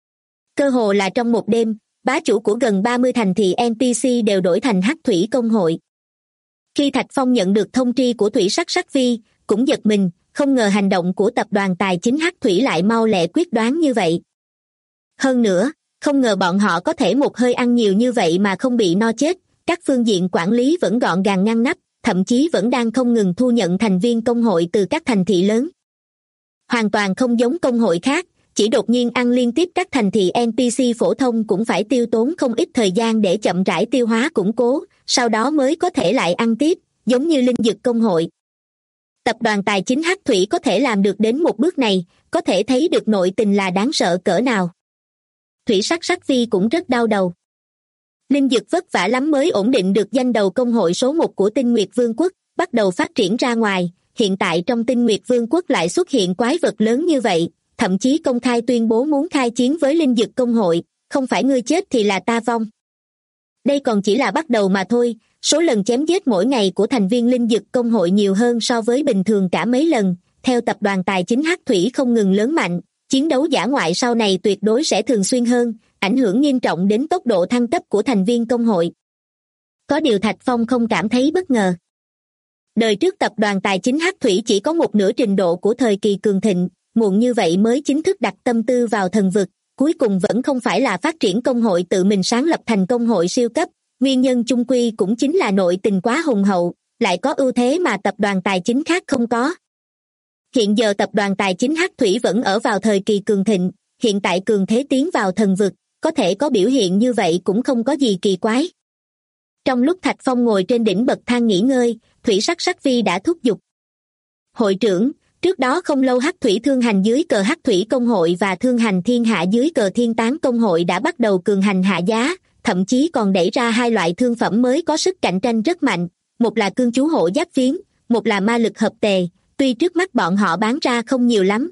Cơ hồ là trong một đêm, bá chủ của gần 30 thành thị NPC đều đổi thành Hắc Thủy công hội. Khi Thạch Phong nhận được thông tri của Thủy Sắc Sắc Vi, cũng giật mình, không ngờ hành động của tập đoàn tài chính Hắc Thủy lại mau lẹ quyết đoán như vậy. Hơn nữa, không ngờ bọn họ có thể một hơi ăn nhiều như vậy mà không bị no chết, các phương diện quản lý vẫn gọn gàng ngăn nắp, thậm chí vẫn đang không ngừng thu nhận thành viên công hội từ các thành thị lớn. Hoàn toàn không giống công hội khác, chỉ đột nhiên ăn liên tiếp các thành thị NPC phổ thông cũng phải tiêu tốn không ít thời gian để chậm rãi tiêu hóa củng cố, sau đó mới có thể lại ăn tiếp, giống như linh dực công hội. Tập đoàn tài chính Hắc Thủy có thể làm được đến một bước này, có thể thấy được nội tình là đáng sợ cỡ nào. Thủy Sắc Sắc Vi cũng rất đau đầu. Linh dực vất vả lắm mới ổn định được danh đầu công hội số 1 của Tinh Nguyệt Vương quốc, bắt đầu phát triển ra ngoài, hiện tại trong Tinh Nguyệt Vương quốc lại xuất hiện quái vật lớn như vậy, thậm chí công khai tuyên bố muốn khai chiến với linh dực công hội, không phải ngươi chết thì là ta vong. Đây còn chỉ là bắt đầu mà thôi, số lần chém giết mỗi ngày của thành viên linh dực công hội nhiều hơn so với bình thường cả mấy lần, theo tập đoàn tài chính Hắc Thủy không ngừng lớn mạnh, chiến đấu dã ngoại sau này tuyệt đối sẽ thường xuyên hơn, ảnh hưởng nghiêm trọng đến tốc độ thăng cấp của thành viên công hội. Có điều Thạch Phong không cảm thấy bất ngờ. Đời trước tập đoàn tài chính Hắc Thủy chỉ có một nửa trình độ của thời kỳ cường thịnh, muộn như vậy mới chính thức đặt tâm tư vào thần vực, cuối cùng vẫn không phải là phát triển công hội tự mình sáng lập thành công hội siêu cấp, nguyên nhân chung quy cũng chính là nội tình quá hùng hậu, lại có ưu thế mà tập đoàn tài chính khác không có. Hiện giờ tập đoàn tài chính Hắc Thủy vẫn ở vào thời kỳ cường thịnh, hiện tại cường thế tiến vào thần vực, có thể có biểu hiện như vậy cũng không có gì kỳ quái. Trong lúc Thạch Phong ngồi trên đỉnh bậc thang nghỉ ngơi, Thủy Sắc Sắc Vi đã thúc giục. Hội trưởng, trước đó không lâu Hắc Thủy Thương Hành dưới cờ Hắc Thủy Công hội và Thương Hành Thiên Hạ dưới cờ Thiên Tán Công hội đã bắt đầu cường hành hạ giá, thậm chí còn đẩy ra hai loại thương phẩm mới có sức cạnh tranh rất mạnh, một là cương chú hộ giáp phiến, một là ma lực hợp tề, tuy trước mắt bọn họ bán ra không nhiều lắm.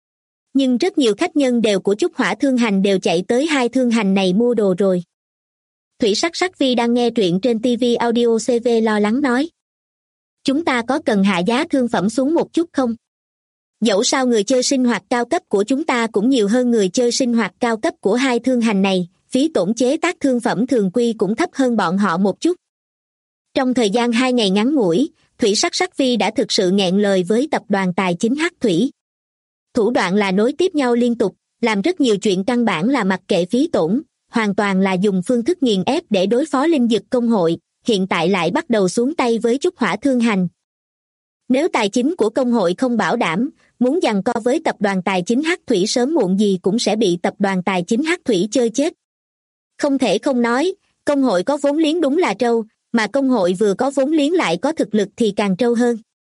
Nhưng rất nhiều khách nhân đều của Trúc Hỏa Thương Hành đều chạy tới hai thương hành này mua đồ rồi. Thủy Sắc Sắc Vi đang nghe truyện trên TV Audio CV lo lắng nói. Chúng ta có cần hạ giá thương phẩm xuống một chút không? Dẫu sao người chơi sinh hoạt cao cấp của chúng ta cũng nhiều hơn người chơi sinh hoạt cao cấp của hai thương hành này, phí tổn chế tác thương phẩm thường quy cũng thấp hơn bọn họ một chút. Trong thời gian 2 ngày ngắn ngủi, Thủy Sắc Sắc Vi đã thực sự nghẹn lời với tập đoàn tài chính Hắc Thủy. Thủ đoạn là nối tiếp nhau liên tục, làm rất nhiều chuyện căn bản là mặc kệ phí tổn, hoàn toàn là dùng phương thức nghiền ép để đối phó linh dực công hội, hiện tại lại bắt đầu xuống tay với Trúc Hỏa Thương Hành. Nếu tài chính của công hội không bảo đảm, muốn giằng co với tập đoàn tài chính Hắc Thủy sớm muộn gì cũng sẽ bị tập đoàn tài chính Hắc Thủy chơi chết. Không thể không nói, công hội có vốn liếng đúng là trâu, mà công hội vừa có vốn liếng lại có thực lực thì càng trâu hơn.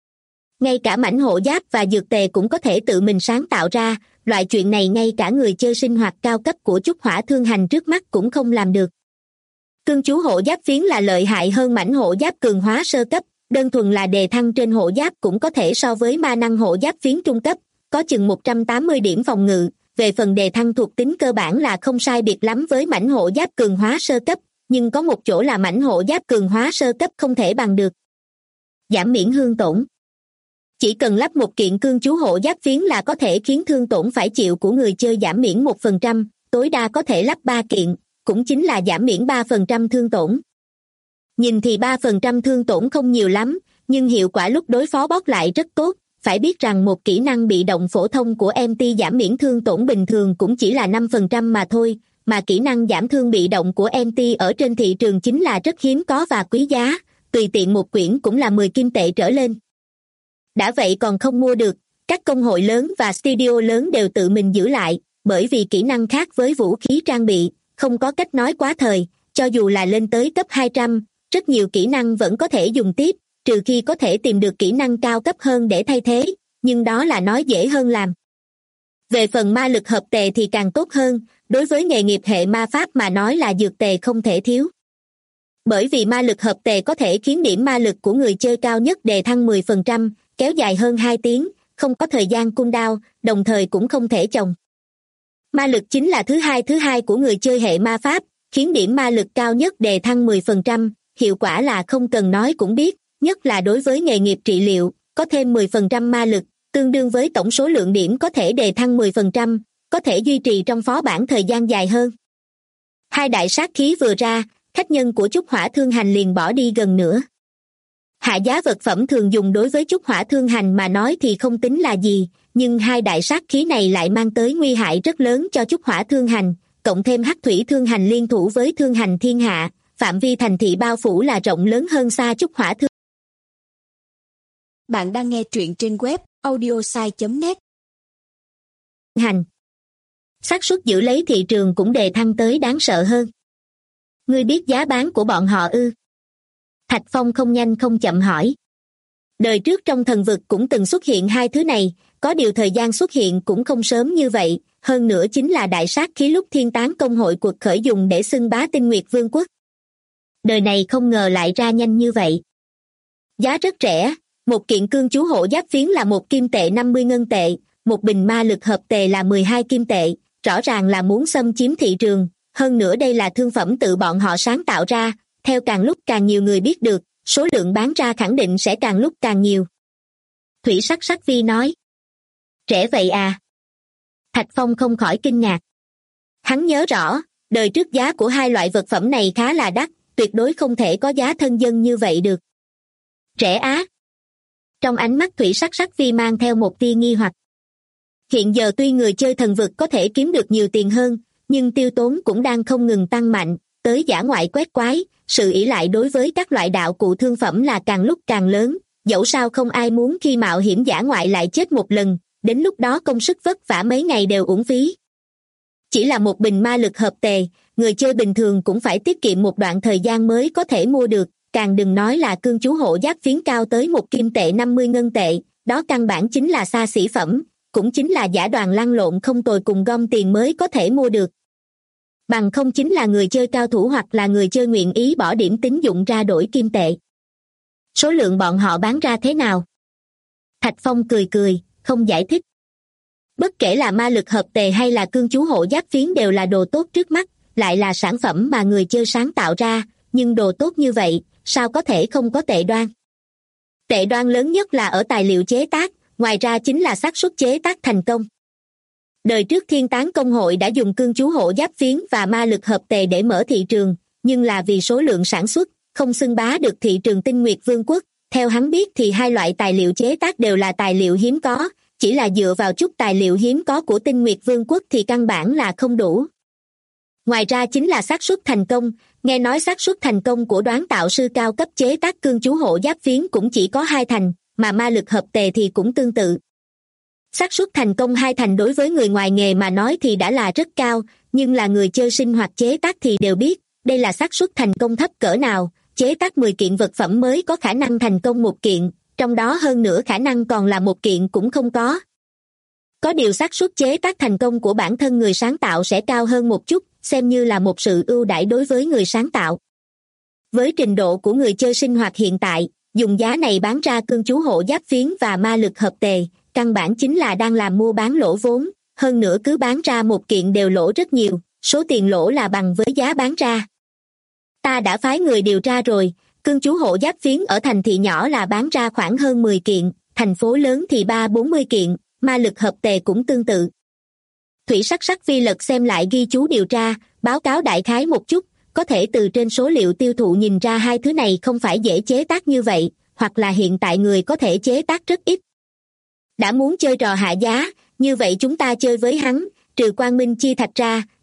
Ngay cả mảnh hộ giáp và dược tề cũng có thể tự mình sáng tạo ra, loại chuyện này ngay cả người chơi sinh hoạt cao cấp của Trúc Hỏa Thương Hành trước mắt cũng không làm được. Cương chú hộ giáp phiến là lợi hại hơn mảnh hộ giáp cường hóa sơ cấp, đơn thuần là đề thăng trên hộ giáp cũng có thể so với ma năng hộ giáp phiến trung cấp, có chừng 180 điểm phòng ngự, về phần đề thăng thuộc tính cơ bản là không sai biệt lắm với mảnh hộ giáp cường hóa sơ cấp, nhưng có một chỗ là mảnh hộ giáp cường hóa sơ cấp không thể bằng được. Giảm miễn thương tổn. Chỉ cần lắp một kiện cương chú hộ giáp phiến là có thể khiến thương tổn phải chịu của người chơi giảm miễn 1%, tối đa có thể lắp 3 kiện, cũng chính là giảm miễn 3% thương tổn. Nhìn thì 3% thương tổn không nhiều lắm, nhưng hiệu quả lúc đối phó boss lại rất tốt, phải biết rằng một kỹ năng bị động phổ thông của MT giảm miễn thương tổn bình thường cũng chỉ là 5% mà thôi, mà kỹ năng giảm thương bị động của MT ở trên thị trường chính là rất hiếm có và quý giá, tùy tiện một quyển cũng là 10 kim tệ trở lên. Đã vậy còn không mua được, các công hội lớn và studio lớn đều tự mình giữ lại, bởi vì kỹ năng khác với vũ khí trang bị, không có cách nói quá thời, cho dù là lên tới cấp 200, rất nhiều kỹ năng vẫn có thể dùng tiếp, trừ khi có thể tìm được kỹ năng cao cấp hơn để thay thế, nhưng đó là nói dễ hơn làm. Về phần ma lực hợp tề thì càng tốt hơn, đối với nghề nghiệp hệ ma pháp mà nói là dược tề không thể thiếu. Bởi vì ma lực hợp tề có thể khiến điểm ma lực của người chơi cao nhất đề thăng 10%, kéo dài hơn 2 tiếng, không có thời gian cooldown, đồng thời cũng không thể chồng. Ma lực chính là thứ hai của người chơi hệ ma pháp, khiến điểm ma lực cao nhất đề thăng 10%, hiệu quả là không cần nói cũng biết, nhất là đối với nghề nghiệp trị liệu, có thêm 10% ma lực, tương đương với tổng số lượng điểm có thể đề thăng 10%, có thể duy trì trong phó bản thời gian dài hơn. Hai đại sát khí vừa ra, khách nhân của Chúc Hỏa Thương Hành liền bỏ đi gần nữa. Hạ giá vật phẩm thường dùng đối với Chúc Hỏa Thương Hành mà nói thì không tính là gì, nhưng hai đại sát khí này lại mang tới nguy hại rất lớn cho Chúc Hỏa Thương Hành, cộng thêm Hắc Thủy Thương Hành liên thủ với Thương Hành Thiên Hạ, phạm vi thành thị bao phủ là rộng lớn hơn xa Chúc Hỏa Thương. Bạn đang nghe truyện trên web audiosai.net. Hành. Xác suất giữ lấy thị trường cũng đề thăng tới đáng sợ hơn. Ngươi biết giá bán của bọn họ ư? Thạch Phong không nhanh không chậm hỏi. Đời trước trong thần vực cũng từng xuất hiện hai thứ này, có điều thời gian xuất hiện cũng không sớm như vậy, hơn nữa chính là đại sát khí lúc Thiên Tán công hội cuộc khởi dùng để xưng bá Tinh Nguyệt Vương quốc. Đời này không ngờ lại ra nhanh như vậy. Giá rất rẻ, một kiện cương chú hộ giáp phiến là 1 kim tệ 50 ngân tệ, một bình ma lực hợp tề là 12 kim tệ, rõ ràng là muốn xâm chiếm thị trường, hơn nữa đây là thương phẩm tự bọn họ sáng tạo ra, theo càng lúc càng nhiều người biết được, số lượng bán ra khẳng định sẽ càng lúc càng nhiều. Thủy Sắc Sắc Vi nói. Rẻ vậy à? Thạch Phong không khỏi kinh ngạc. Hắn nhớ rõ, đời trước giá của hai loại vật phẩm này khá là đắt, tuyệt đối không thể có giá thân dân như vậy được. Rẻ á? Trong ánh mắt Thủy Sắc Sắc Vi mang theo một tia nghi hoặc. Hiện giờ tuy người chơi thần vực có thể kiếm được nhiều tiền hơn, nhưng tiêu tốn cũng đang không ngừng tăng mạnh, tới dã ngoại quét quái, sự ỷ lại đối với các loại đạo cụ thương phẩm là càng lúc càng lớn, dẫu sao không ai muốn khi mạo hiểm dã ngoại lại chết một lần, đến lúc đó công sức vất vả mấy ngày đều uổng phí. Chỉ là một bình ma lực hợp tề, người chơi bình thường cũng phải tiết kiệm một đoạn thời gian mới có thể mua được, càng đừng nói là cương chú hộ giáp phiến cao tới 1 kim tệ 50 ngân tệ, đó căn bản chính là xa xỉ phẩm, cũng chính là giả đoàn lăn lộn không tồi cùng gom tiền mới có thể mua được. Bằng không chính là người chơi cao thủ hoặc là người chơi nguyện ý bỏ điểm tín dụng ra đổi kim tệ. Số lượng bọn họ bán ra thế nào? Thạch Phong cười cười, không giải thích. Bất kể là ma lực hợp tề hay là cương chú hộ giáp phiến đều là đồ tốt trước mắt, lại là sản phẩm mà người chơi sáng tạo ra, nhưng đồ tốt như vậy, sao có thể không có tệ đoan? Tệ đoan lớn nhất là ở tài liệu chế tác, ngoài ra chính là xác suất chế tác thành công. Đời trước Thiên Tán công hội đã dùng cương chú hộ giáp phiến và ma lực hợp tề để mở thị trường, nhưng là vì số lượng sản xuất, không xưng bá được thị trường Tinh Nguyệt Vương quốc. Theo hắn biết thì hai loại tài liệu chế tác đều là tài liệu hiếm có, chỉ là dựa vào chút tài liệu hiếm có của Tinh Nguyệt Vương quốc thì căn bản là không đủ. Ngoài ra chính là xác suất thành công, nghe nói xác suất thành công của đoán tạo sư cao cấp chế tác cương chú hộ giáp phiến cũng chỉ có 2 thành, mà ma lực hợp tề thì cũng tương tự. Xác suất thành công 2 thành đối với người ngoài nghề mà nói thì đã là rất cao, nhưng là người chơi sinh hoạt chế tác thì đều biết, đây là xác suất thành công thấp cỡ nào, chế tác 10 kiện vật phẩm mới có khả năng thành công 1 kiện, trong đó hơn nữa khả năng còn là 1 kiện cũng không có. Có điều xác suất chế tác thành công của bản thân người sáng tạo sẽ cao hơn một chút, xem như là một sự ưu đãi đối với người sáng tạo. Với trình độ của người chơi sinh hoạt hiện tại, dùng giá này bán ra cương chú hộ giáp phiến và ma lực hợp tề, căn bản chính là đang làm mua bán lỗ vốn, hơn nữa cứ bán ra 1 kiện đều lỗ rất nhiều, số tiền lỗ là bằng với giá bán ra. Ta đã phái người điều tra rồi, cương chú hộ giáp phiến ở thành thị nhỏ là bán ra khoảng hơn 10 kiện, thành phố lớn thì 30-40 kiện, ma lực hợp tề cũng tương tự. Thủy Sắc Sắc Vi lật xem lại ghi chú điều tra, báo cáo đại khái một chút, có thể từ trên số liệu tiêu thụ nhìn ra hai thứ này không phải dễ chế tác như vậy, hoặc là hiện tại người có thể chế tác rất ít. Đã muốn chơi trò hạ giá, như vậy chúng ta chơi với hắn, trừ Quang Minh Chi Thạch ra,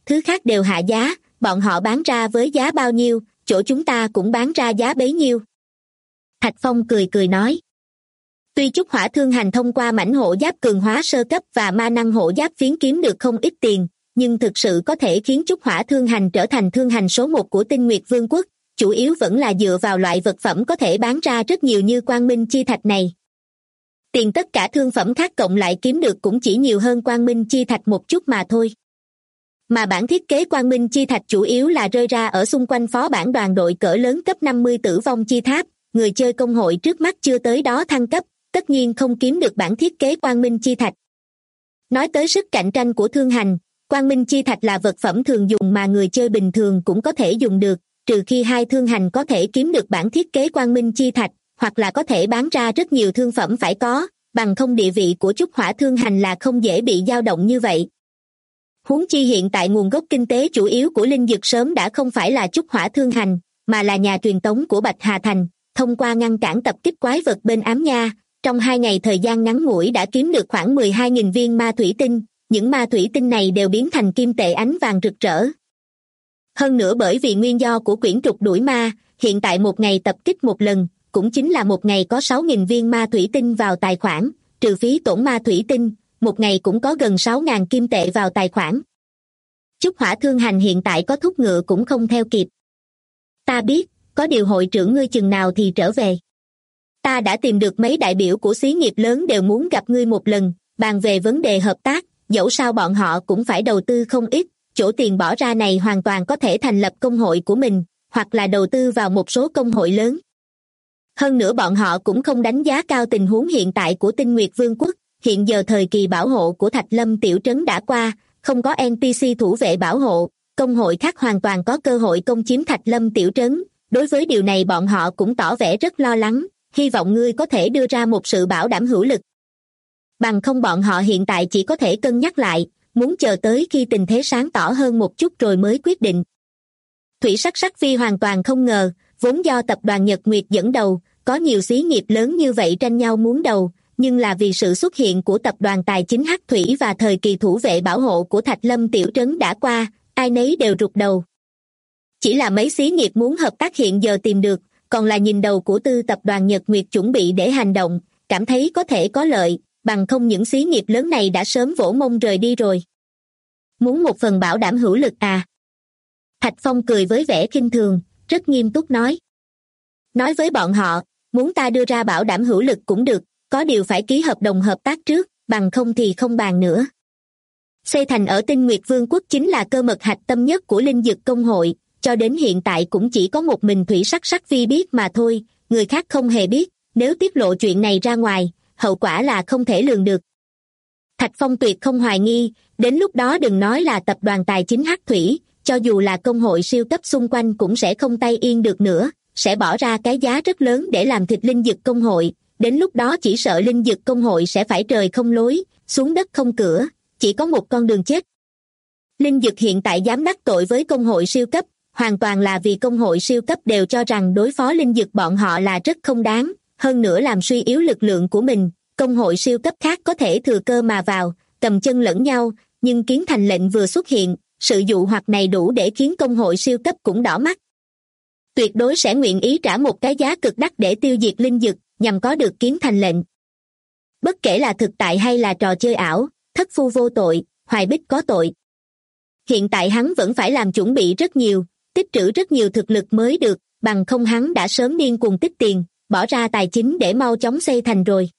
thứ khác đều hạ giá, bọn họ bán ra với giá bao nhiêu, chỗ chúng ta cũng bán ra giá bấy nhiêu. Thạch Phong cười cười nói. Tuy Trúc Hỏa Thương Hành thông qua mảnh hộ giáp cường hóa sơ cấp và ma năng hộ giáp phiến kiếm được không ít tiền, nhưng thực sự có thể khiến Trúc Hỏa Thương Hành trở thành thương hành số 1 của Tinh Nguyệt Vương quốc, chủ yếu vẫn là dựa vào loại vật phẩm có thể bán ra rất nhiều như Quang Minh Chi Thạch này. Tiền tất cả thương phẩm khác cộng lại kiếm được cũng chỉ nhiều hơn Quang Minh Chi Thạch một chút mà thôi. Mà bản thiết kế Quang Minh Chi Thạch chủ yếu là rơi ra ở xung quanh phó bản đoàn đội cỡ lớn cấp 50 Tử Vong Chi Tháp, người chơi công hội trước mắt chưa tới đó thăng cấp, tất nhiên không kiếm được bản thiết kế Quang Minh Chi Thạch. Nói tới sức cạnh tranh của thương hành, Quang Minh Chi Thạch là vật phẩm thường dùng mà người chơi bình thường cũng có thể dùng được, trừ khi hai thương hành có thể kiếm được bản thiết kế Quang Minh Chi Thạch, hoặc là có thể bán ra rất nhiều thương phẩm phải có, bằng không địa vị của Trúc Hỏa Thương Hành là không dễ bị dao động như vậy. Huống chi hiện tại nguồn gốc kinh tế chủ yếu của Linh Dực sớm đã không phải là Trúc Hỏa Thương Hành, mà là nhà truyền tống của Bạch Hà Thành, thông qua ngăn cản tập kích quái vật bên Ám Nha, trong 2 ngày thời gian ngắn ngủi đã kiếm được khoảng 12.000 viên ma thủy tinh, những ma thủy tinh này đều biến thành kim tệ ánh vàng rực rỡ. Hơn nữa bởi vì nguyên do của quyển trục đuổi ma, hiện tại một ngày tập kích một lần, cũng chính là một ngày có 6.000 viên ma thủy tinh vào tài khoản, trừ phí tổn ma thủy tinh, một ngày cũng có gần 6.000 kim tệ vào tài khoản. Trúc Hỏa Thương Hành hiện tại có thúc ngựa cũng không theo kịp. Ta biết, có điều hội trưởng ngươi chừng nào thì trở về. Ta đã tìm được mấy đại biểu của xí nghiệp lớn đều muốn gặp ngươi một lần, bàn về vấn đề hợp tác, dẫu sao bọn họ cũng phải đầu tư không ít, chỗ tiền bỏ ra này hoàn toàn có thể thành lập công hội của mình, hoặc là đầu tư vào một số công hội lớn. Hơn nữa bọn họ cũng không đánh giá cao tình huống hiện tại của Tinh Nguyệt Vương quốc, hiện giờ thời kỳ bảo hộ của Thạch Lâm tiểu trấn đã qua, không có NPC thủ vệ bảo hộ, công hội khác hoàn toàn có cơ hội công chiếm Thạch Lâm tiểu trấn, đối với điều này bọn họ cũng tỏ vẻ rất lo lắng, hy vọng ngươi có thể đưa ra một sự bảo đảm hữu lực. Bằng không bọn họ hiện tại chỉ có thể cân nhắc lại, muốn chờ tới khi tình thế sáng tỏ hơn một chút rồi mới quyết định. Thủy Sắc Sắc Phi hoàn toàn không ngờ, vốn do tập đoàn Nhật Nguyệt dẫn đầu, có nhiều xí nghiệp lớn như vậy tranh nhau muốn đầu, nhưng là vì sự xuất hiện của tập đoàn tài chính Hắc Thủy và thời kỳ thủ vệ bảo hộ của Thạch Lâm tiểu trấn đã qua, ai nấy đều rụt đầu. Chỉ là mấy xí nghiệp muốn hợp tác hiện giờ tìm được, còn là nhìn đầu của tư tập đoàn Nhật Nguyệt chuẩn bị để hành động, cảm thấy có thể có lợi, bằng không những xí nghiệp lớn này đã sớm vỗ mông rời đi rồi. Muốn một phần bảo đảm hữu lực à? Thạch Phong cười với vẻ khinh thường, rất nghiêm túc nói. Nói với bọn họ, muốn ta đưa ra bảo đảm hữu lực cũng được, có điều phải ký hợp đồng hợp tác trước, bằng không thì không bàn nữa. Xây thành ở Tinh Nguyệt Vương quốc chính là cơ mật hạch tâm nhất của Linh Dực công hội, cho đến hiện tại cũng chỉ có một mình Thủy Sắc Sắc Phi biết mà thôi, người khác không hề biết, nếu tiết lộ chuyện này ra ngoài, hậu quả là không thể lường được. Thạch Phong tuyệt không hoài nghi, đến lúc đó đừng nói là tập đoàn tài chính Hắc Thủy, cho dù là công hội siêu cấp xung quanh cũng sẽ không tay yên được nữa, sẽ bỏ ra cái giá rất lớn để làm thịt Linh Dực công hội, đến lúc đó chỉ sợ Linh Dực công hội sẽ phải trời không lối, xuống đất không cửa, chỉ có một con đường chết. Linh Dực hiện tại dám đắc tội với công hội siêu cấp, hoàn toàn là vì công hội siêu cấp đều cho rằng đối phó Linh Dực bọn họ là rất không đáng, hơn nữa làm suy yếu lực lượng của mình, công hội siêu cấp khác có thể thừa cơ mà vào, cầm chân lẫn nhau, nhưng Kiến Thành lệnh vừa xuất hiện, sự dụ hoặc này đủ để khiến công hội siêu cấp cũng đỏ mắt. Tuyệt đối sẽ nguyện ý trả một cái giá cực đắt để tiêu diệt Linh Dực, nhằm có được Kiến Thành lệnh. Bất kể là thực tại hay là trò chơi ảo, thất phu vô tội, Hoài Bích có tội. Hiện tại hắn vẫn phải làm chuẩn bị rất nhiều, tích trữ rất nhiều thực lực mới được, bằng không hắn đã sớm điên cuồng tích tiền, bỏ ra tài chính để mau chóng xây thành rồi.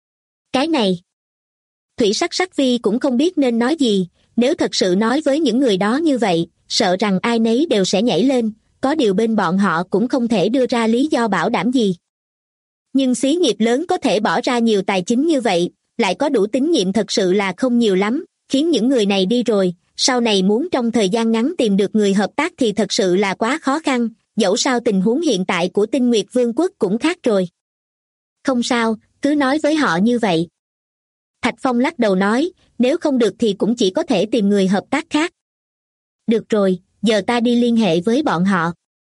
Cái này, Thủy Sắc Sắc Vi cũng không biết nên nói gì, nếu thật sự nói với những người đó như vậy, sợ rằng ai nấy đều sẽ nhảy lên, có điều bên bọn họ cũng không thể đưa ra lý do bảo đảm gì. Nhưng xí nghiệp lớn có thể bỏ ra nhiều tài chính như vậy, lại có đủ tín nhiệm thật sự là không nhiều lắm, khiến những người này đi rồi, sau này muốn trong thời gian ngắn tìm được người hợp tác thì thật sự là quá khó khăn, dẫu sao tình huống hiện tại của Tinh Nguyệt Vương quốc cũng khác rồi. Không sao, cứ nói với họ như vậy. Thạch Phong lắc đầu nói, nếu không được thì cũng chỉ có thể tìm người hợp tác khác. Được rồi, giờ ta đi liên hệ với bọn họ.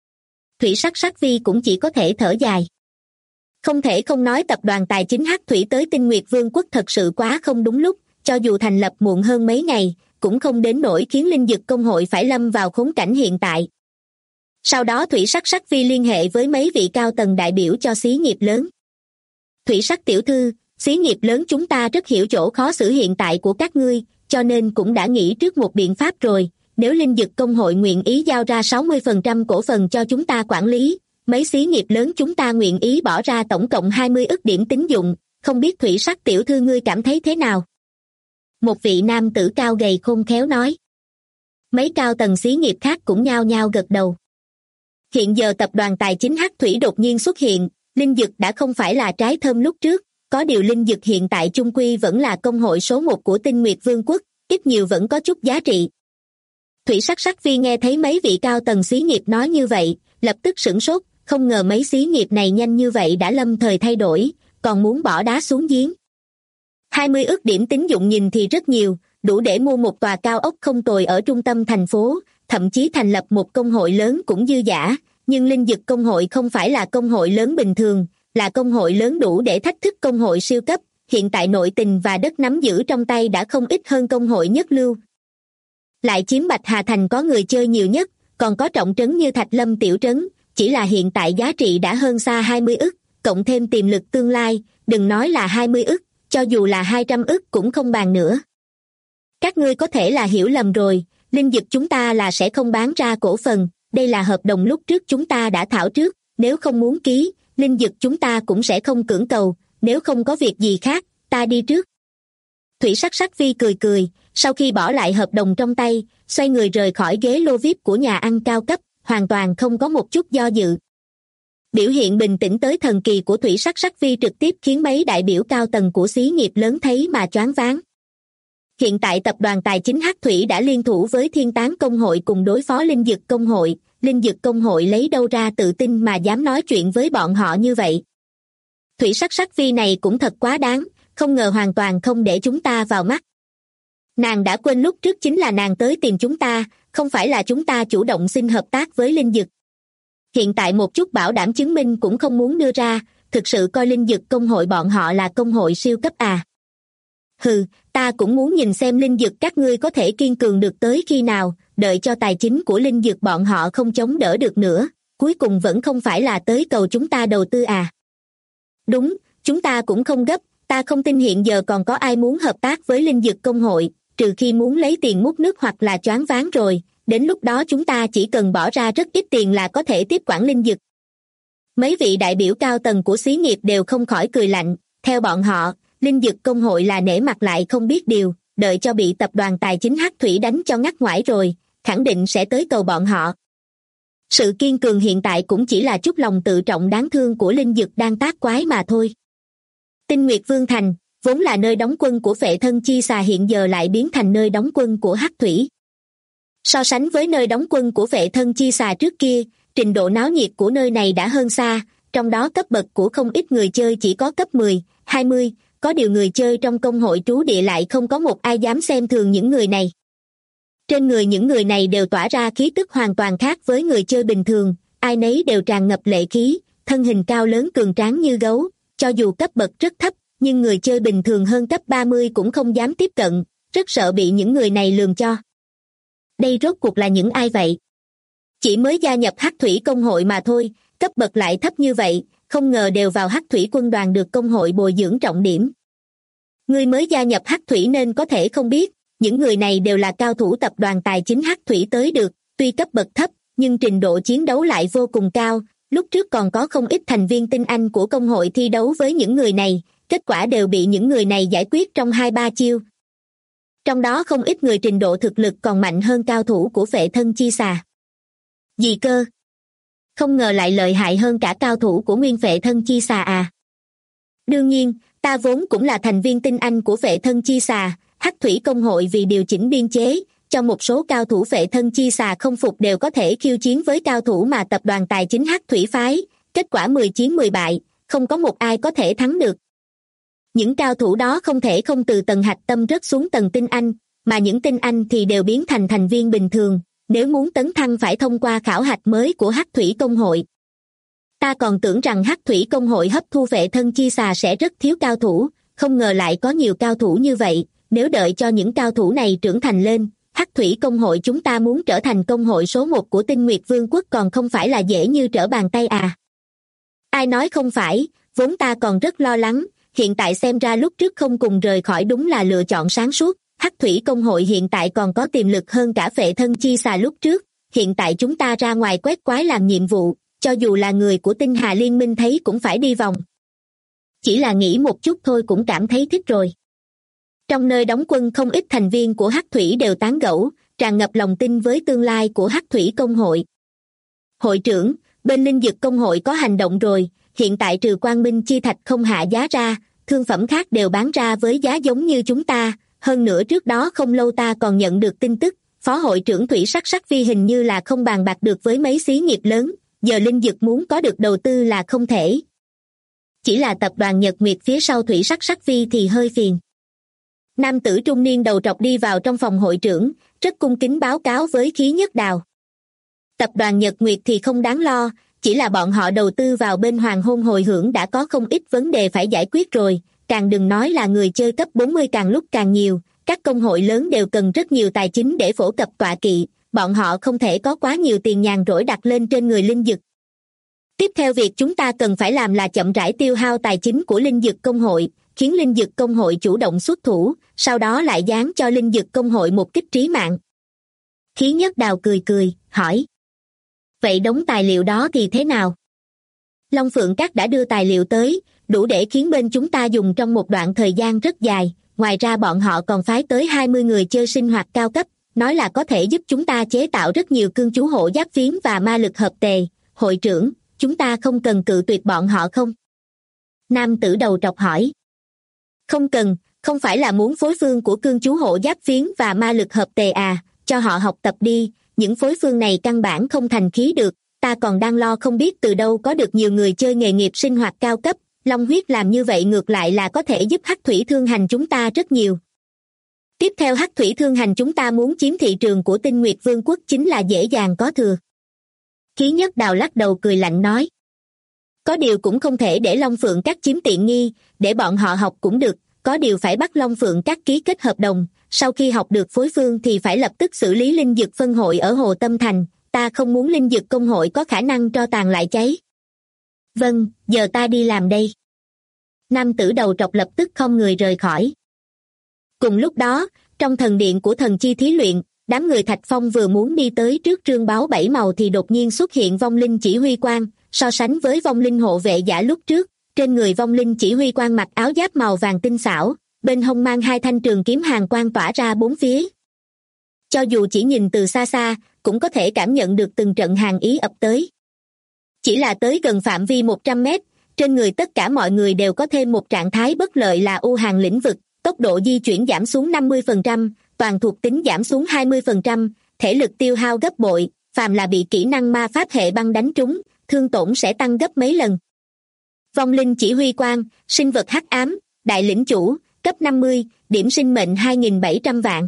Thủy Sắc Sắc Vi cũng chỉ có thể thở dài. Không thể không nói tập đoàn tài chính Hắc Thủy tới Tinh Nguyệt Vương quốc thật sự quá không đúng lúc, cho dù thành lập muộn hơn mấy ngày, cũng không đến nỗi khiến linh dực công hội phải lâm vào khốn cảnh hiện tại. Sau đó Thủy Sắc Sắc Vi liên hệ với mấy vị cao tầng đại biểu cho xí nghiệp lớn. Thủy Sắc tiểu thư, xí nghiệp lớn chúng ta rất hiểu chỗ khó xử hiện tại của các ngươi, cho nên cũng đã nghĩ trước một biện pháp rồi. Nếu linh dực công hội nguyện ý giao ra 60% cổ phần cho chúng ta quản lý, mấy xí nghiệp lớn chúng ta nguyện ý bỏ ra tổng cộng 20 ức điểm tín dụng, không biết Thủy Sắc tiểu thư ngươi cảm thấy thế nào? Một vị nam tử cao gầy khôn khéo nói. Mấy cao tầng xí nghiệp khác cũng nhao nhao gật đầu. Hiện giờ tập đoàn tài chính Hắc Thủy đột nhiên xuất hiện, linh dực đã không phải là trái thơm lúc trước, có điều linh dực hiện tại chung quy vẫn là công hội số 1 của Tinh Nguyệt Vương quốc, ít nhiều vẫn có chút giá trị. Thủy Sắc Sắc Vi nghe thấy mấy vị cao tầng xí nghiệp nói như vậy, lập tức sửng sốt, không ngờ mấy xí nghiệp này nhanh như vậy đã lâm thời thay đổi, còn muốn bỏ đá xuống giếng. 20 ức điểm tín dụng nhìn thì rất nhiều, đủ để mua một tòa cao ốc không tồi ở trung tâm thành phố, thậm chí thành lập một công hội lớn cũng dư dả, nhưng linh dực công hội không phải là công hội lớn bình thường, là công hội lớn đủ để thách thức công hội siêu cấp, hiện tại nội tình và đất nắm giữ trong tay đã không ít hơn công hội nhất lưu. Lại chiếm Bạch Hà Thành có người chơi nhiều nhất, còn có trọng trấn như Thạch Lâm tiểu trấn, chỉ là hiện tại giá trị đã hơn xa 20 ức, cộng thêm tiềm lực tương lai, đừng nói là 20 ức, cho dù là 200 ức cũng không bàn nữa. Các ngươi có thể là hiểu lầm rồi, linh dực chúng ta là sẽ không bán ra cổ phần, đây là hợp đồng lúc trước chúng ta đã thảo trước, nếu không muốn ký, linh dực chúng ta cũng sẽ không cưỡng cầu, nếu không có việc gì khác, ta đi trước. Thủy Sắc Sắc Vi cười cười, sau khi bỏ lại hợp đồng trong tay, xoay người rời khỏi ghế lô VIP của nhà ăn cao cấp, hoàn toàn không có một chút do dự. Biểu hiện bình tĩnh tới thần kỳ của Thủy Sắc Sắc Vi trực tiếp khiến mấy đại biểu cao tầng của xí nghiệp lớn thấy mà choáng váng. Hiện tại tập đoàn tài chính Hắc Thủy đã liên thủ với Thiên Tán công hội cùng đối phó linh dực công hội, linh dực công hội lấy đâu ra tự tin mà dám nói chuyện với bọn họ như vậy. Thủy Sắc Sắc Vi này cũng thật quá đáng, không ngờ hoàn toàn không để chúng ta vào mắt. Nàng đã quên lúc trước chính là nàng tới tìm chúng ta, không phải là chúng ta chủ động xin hợp tác với linh dực. Hiện tại một chút bảo đảm chứng minh cũng không muốn đưa ra, thực sự coi linh dực công hội bọn họ là công hội siêu cấp à. Hừ, ta cũng muốn nhìn xem linh dực các ngươi có thể kiên cường được tới khi nào, đợi cho tài chính của linh dực bọn họ không chống đỡ được nữa, cuối cùng vẫn không phải là tới cầu chúng ta đầu tư à. Đúng, chúng ta cũng không gấp, ta không tin hiện giờ còn có ai muốn hợp tác với linh dực công hội, trừ khi muốn lấy tiền múc nước hoặc là choáng váng rồi, đến lúc đó chúng ta chỉ cần bỏ ra rất ít tiền là có thể tiếp quản linh dực. Mấy vị đại biểu cao tầng của xí nghiệp đều không khỏi cười lạnh, theo bọn họ, linh dực công hội là nể mặt lại không biết điều, đợi cho bị tập đoàn tài chính Hắc Thủy đánh cho ngắt ngoải rồi, khẳng định sẽ tới cầu bọn họ. Sự kiên cường hiện tại cũng chỉ là chút lòng tự trọng đáng thương của linh dực đang tác quái mà thôi. Tinh Nguyệt Vương Thành, vốn là nơi đóng quân của Phệ Thân Chi Xà hiện giờ lại biến thành nơi đóng quân của Hắc Thủy. So sánh với nơi đóng quân của Phệ Thân Chi Xà trước kia, trình độ náo nhiệt của nơi này đã hơn xa, trong đó cấp bậc của không ít người chơi chỉ có cấp 10, 20, có điều người chơi trong công hội trú địa lại không có một ai dám xem thường những người này. Trên người những người này đều tỏa ra khí tức hoàn toàn khác với người chơi bình thường, ai nấy đều tràn ngập lệ khí, thân hình cao lớn cường tráng như gấu, cho dù cấp bậc rất thấp, nhưng người chơi bình thường hơn cấp 30 cũng không dám tiếp cận, rất sợ bị những người này lường cho. Đây rốt cuộc là những ai vậy? Chỉ mới gia nhập Hắc Thủy công hội mà thôi, cấp bậc lại thấp như vậy, không ngờ đều vào Hắc Thủy quân đoàn được công hội bồi dưỡng trọng điểm. Người mới gia nhập Hắc Thủy nên có thể không biết, những người này đều là cao thủ tập đoàn tài chính Hắc Thủy tới được, tuy cấp bậc thấp, nhưng trình độ chiến đấu lại vô cùng cao, lúc trước còn có không ít thành viên tinh anh của công hội thi đấu với những người này, kết quả đều bị những người này giải quyết trong 2-3 chiêu. Trong đó không ít người trình độ thực lực còn mạnh hơn cao thủ của Phệ Thân Chi Xà. Gì cơ? Không ngờ lại lợi hại hơn cả cao thủ của nguyên Phệ Thân Chi Xà à? Đương nhiên, ta vốn cũng là thành viên tinh anh của Phệ Thân Chi Xà, Hắc Thủy công hội vì điều chỉnh biên chế, cho một số cao thủ Phệ Thân Chi Xà không phục đều có thể khiêu chiến với cao thủ mà tập đoàn tài chính Hắc Thủy phái, kết quả 10 chiến 10 bại, không có một ai có thể thắng được. Những cao thủ đó không thể không từ tầng hạch tâm rớt xuống tầng tinh anh, mà những tinh anh thì đều biến thành thành viên bình thường, nếu muốn tấn thăng phải thông qua khảo hạch mới của Hắc Thủy công hội. Ta còn tưởng rằng Hắc Thủy công hội hấp thu Phệ Thân Chi Xà sẽ rất thiếu cao thủ, không ngờ lại có nhiều cao thủ như vậy, nếu đợi cho những cao thủ này trưởng thành lên, Hắc Thủy Công hội chúng ta muốn trở thành công hội số 1 của Tinh Nguyệt Vương quốc còn không phải là dễ như trở bàn tay à. Ai nói không phải, vốn ta còn rất lo lắng, hiện tại xem ra lúc trước không cùng rời khỏi đúng là lựa chọn sáng suốt. Hắc Thủy Công hội hiện tại còn có tiềm lực hơn cả Phệ Thân Chi Xà lúc trước, hiện tại chúng ta ra ngoài quét quái làm nhiệm vụ, cho dù là người của Tinh Hà Liên minh thấy cũng phải đi vòng. Chỉ là nghĩ một chút thôi cũng cảm thấy thích rồi. Trong nơi đóng quân không ít thành viên của Hắc Thủy đều tán gẫu, tràn ngập lòng tin với tương lai của Hắc Thủy Công hội. Hội trưởng, bên Linh Dực Công hội có hành động rồi, hiện tại trừ Quang Minh Chi Thạch không hạ giá ra, thương phẩm khác đều bán ra với giá giống như chúng ta, hơn nữa trước đó không lâu ta còn nhận được tin tức, Phó hội trưởng Thủy Sắc Sắc Vi hình như là không bàn bạc được với mấy xí nghiệp lớn, giờ Linh Dực muốn có được đầu tư là không thể. Chỉ là tập đoàn Nhật Nguyệt phía sau Thủy Sắc Sắc Vi thì hơi phiền. Nam tử trung niên đầu trọc đi vào trong phòng hội trưởng, rất cung kính báo cáo với Khí Nhất Đào. Tập đoàn Nhật Nguyệt thì không đáng lo, chỉ là bọn họ đầu tư vào bên Hoàng Hôn Hồi Hưởng đã có không ít vấn đề phải giải quyết rồi, càng đừng nói là người chơi cấp 40 càng lúc càng nhiều, các công hội lớn đều cần rất nhiều tài chính để phổ cập tọa kỵ, bọn họ không thể có quá nhiều tiền nhàn rỗi đặt lên trên người Linh Dực. Tiếp theo việc chúng ta cần phải làm là chậm rãi tiêu hao tài chính của Linh Dực Công hội, khiến Linh Dực Công hội chủ động xuất thủ, sau đó lại giáng cho Linh Dực Công hội một kích trí mạng. Khí Nhất Đào cười cười, hỏi. Vậy đống tài liệu đó thì thế nào? Long Phượng Các đã đưa tài liệu tới, đủ để khiến bên chúng ta dùng trong một đoạn thời gian rất dài, ngoài ra bọn họ còn phái tới 20 người chơi sinh hoạt cao cấp, nói là có thể giúp chúng ta chế tạo rất nhiều cương chú hộ giáp phiến và ma lực hợp tề. Hội trưởng, chúng ta không cần cự tuyệt bọn họ không? Nam tử đầu trọc hỏi. Không cần, không phải là muốn phối phương của cương chú hộ giáp phiến và ma lực hợp tề à, cho họ học tập đi, những phối phương này căn bản không thành khí được, ta còn đang lo không biết từ đâu có được nhiều người chơi nghề nghiệp sinh hoạt cao cấp, Long Huyết làm như vậy ngược lại là có thể giúp Hắc Thủy Thương Hành chúng ta rất nhiều. Tiếp theo Hắc Thủy Thương Hành chúng ta muốn chiếm thị trường của Tinh Nguyệt Vương quốc chính là dễ dàng có thừa. Khí Nhất Đào lắc đầu cười lạnh nói. Có điều cũng không thể để Long Phượng Các chiếm tiện nghi, để bọn họ học cũng được, có điều phải bắt Long Phượng Các ký kết hợp đồng, sau khi học được phối phương thì phải lập tức xử lý Linh Dực phân hội ở Hồ Tâm Thành, ta không muốn Linh Dực Công hội có khả năng tro tàn lại cháy. Vâng, giờ ta đi làm đây. Nam tử đầu trọc lập tức không người rời khỏi. Cùng lúc đó, trong thần điện của thần chi thí luyện, đám người Thạch Phong vừa muốn đi tới trước trương báo 7 màu thì đột nhiên xuất hiện vong linh chỉ huy quan, so sánh với vong linh hộ vệ giả lúc trước, trên người vong linh chỉ huy quan mặc áo giáp màu vàng tinh xảo, bên hông mang 2 thanh trường kiếm hàn quang tỏa ra bốn phía. Cho dù chỉ nhìn từ xa xa, cũng có thể cảm nhận được từng trận hàn ý ập tới. Chỉ là tới gần phạm vi 100 mét, trên người tất cả mọi người đều có thêm một trạng thái bất lợi là u hàn lĩnh vực, tốc độ di chuyển giảm xuống 50%, toàn thuộc tính giảm xuống 20%, thể lực tiêu hao gấp bội, phàm là bị kỹ năng ma pháp hệ băng đánh trúng, thương tổn sẽ tăng gấp mấy lần. Vong linh chỉ huy quan, sinh vật hắc ám, đại lĩnh chủ, cấp 50, điểm sinh mệnh 2.700 vạn.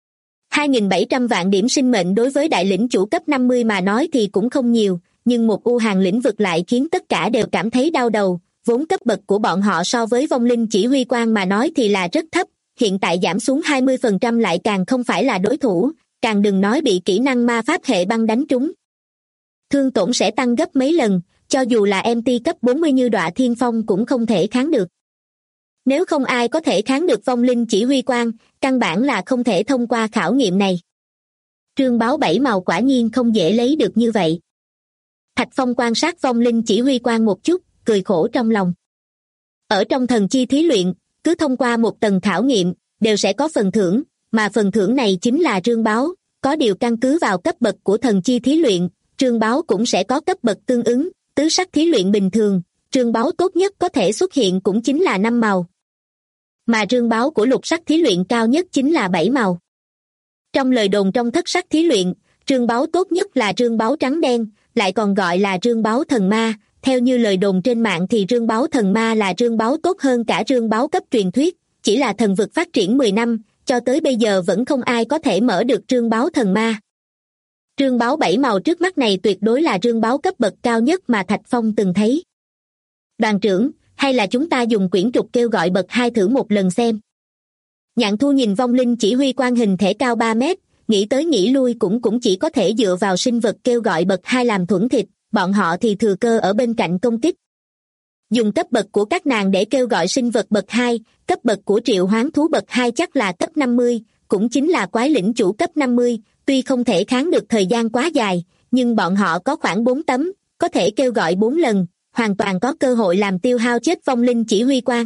2.700 vạn điểm sinh mệnh đối với đại lĩnh chủ cấp 50 mà nói thì cũng không nhiều, nhưng một u hàn lĩnh vực lại khiến tất cả đều cảm thấy đau đầu, vốn cấp bậc của bọn họ so với vong linh chỉ huy quan mà nói thì là rất thấp, hiện tại giảm xuống 20% lại càng không phải là đối thủ, càng đừng nói bị kỹ năng ma pháp hệ băng đánh trúng. Thương tổn sẽ tăng gấp mấy lần, cho dù là MT cấp 40 như Đọa Thiên Phong cũng không thể kháng được. Nếu không ai có thể kháng được vong linh chỉ huy quan, căn bản là không thể thông qua khảo nghiệm này. Trương báo 7 màu quả nhiên không dễ lấy được như vậy. Thạch Phong quan sát vong linh chỉ huy quan một chút, cười khổ trong lòng. Ở trong thần chi thí luyện, cứ thông qua một tầng khảo nghiệm, đều sẽ có phần thưởng, mà phần thưởng này chính là trương báo, có điều căn cứ vào cấp bậc của thần chi thí luyện, trương báo cũng sẽ có cấp bậc tương ứng, tứ sắc thí luyện bình thường, trương báo tốt nhất có thể xuất hiện cũng chính là 5 màu. Mà trương báo của lục sắc thí luyện cao nhất chính là 7 màu. Trong lời đồn trong thất sắc thí luyện, trương báo tốt nhất là trương báo trắng đen, lại còn gọi là trương báo thần ma, theo như lời đồn trên mạng thì trương báo thần ma là trương báo tốt hơn cả trương báo cấp truyền thuyết, chỉ là thần vực phát triển 10 năm, cho tới bây giờ vẫn không ai có thể mở được trương báo thần ma. Trương báo 7 màu trước mắt này tuyệt đối là trương báo cấp bậc cao nhất mà Thạch Phong từng thấy. Đoàn trưởng, hay là chúng ta dùng quyển trục kêu gọi bậc 2 thử một lần xem. Nhạn Thu nhìn vong linh chỉ huy quan hình thể cao 3 mét, nghĩ tới nghĩ lui cũng chỉ có thể dựa vào sinh vật kêu gọi bậc 2 làm thuẫn thịt, bọn họ thì thừa cơ ở bên cạnh công kích. Dùng cấp bậc của các nàng để kêu gọi sinh vật bậc 2, cấp bậc của triệu hoán thú bậc 2 chắc là cấp 50, cũng chính là quái lĩnh chủ cấp 50, tuy không thể kháng được thời gian quá dài, nhưng bọn họ có khoảng 4 tấm, có thể kêu gọi 4 lần, hoàn toàn có cơ hội làm tiêu hao chết vong linh chỉ huy quan.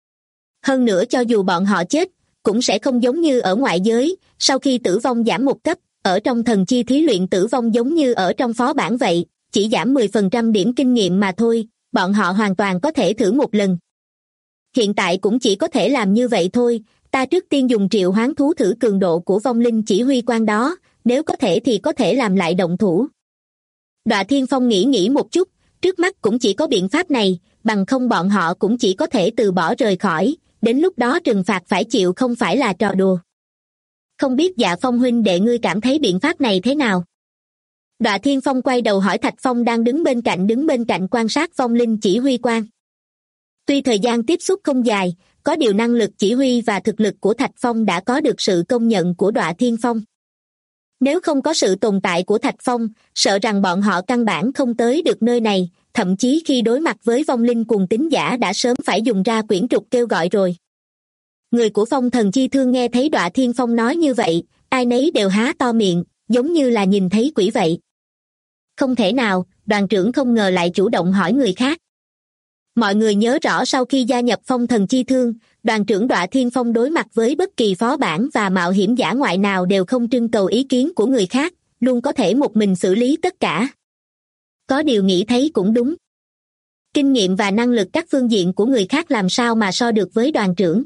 Hơn nữa cho dù bọn họ chết, cũng sẽ không giống như ở ngoại giới, sau khi tử vong giảm một cấp, ở trong thần chi thí luyện tử vong giống như ở trong phó bản vậy, chỉ giảm 10% điểm kinh nghiệm mà thôi, bọn họ hoàn toàn có thể thử một lần. Hiện tại cũng chỉ có thể làm như vậy thôi, ta trước tiên dùng triệu hoán thú thử cường độ của vong linh chỉ huy quan đó, nếu có thể thì có thể làm lại động thủ. Đọa Thiên Phong nghĩ một chút, trước mắt cũng chỉ có biện pháp này, bằng không bọn họ cũng chỉ có thể từ bỏ rời khỏi, đến lúc đó trừng phạt phải chịu không phải là trò đùa. Không biết Dạ Phong huynh đệ ngươi cảm thấy biện pháp này thế nào? Đọa Thiên Phong quay đầu hỏi Thạch Phong đang đứng bên cạnh quan sát vong linh chỉ huy quan. Tuy thời gian tiếp xúc không dài, có điều năng lực chỉ huy và thực lực của Thạch Phong đã có được sự công nhận của Đọa Thiên Phong. Nếu không có sự tồn tại của Thạch Phong, sợ rằng bọn họ căn bản không tới được nơi này, thậm chí khi đối mặt với vong linh cuồng tín giả đã sớm phải dùng ra quyển trục kêu gọi rồi. Người của Phong Thần Chi Thương nghe thấy Đọa Thiên Phong nói như vậy, ai nấy đều há to miệng, giống như là nhìn thấy quỷ vậy. Không thể nào, đoàn trưởng không ngờ lại chủ động hỏi người khác. Mọi người nhớ rõ sau khi gia nhập Phong Thần Chi Thương, đoàn trưởng Đọa Thiên Phong đối mặt với bất kỳ phó bản và mạo hiểm dã ngoại nào đều không trưng cầu ý kiến của người khác, luôn có thể một mình xử lý tất cả. Có điều nghĩ thấy cũng đúng. Kinh nghiệm và năng lực các phương diện của người khác làm sao mà so được với đoàn trưởng.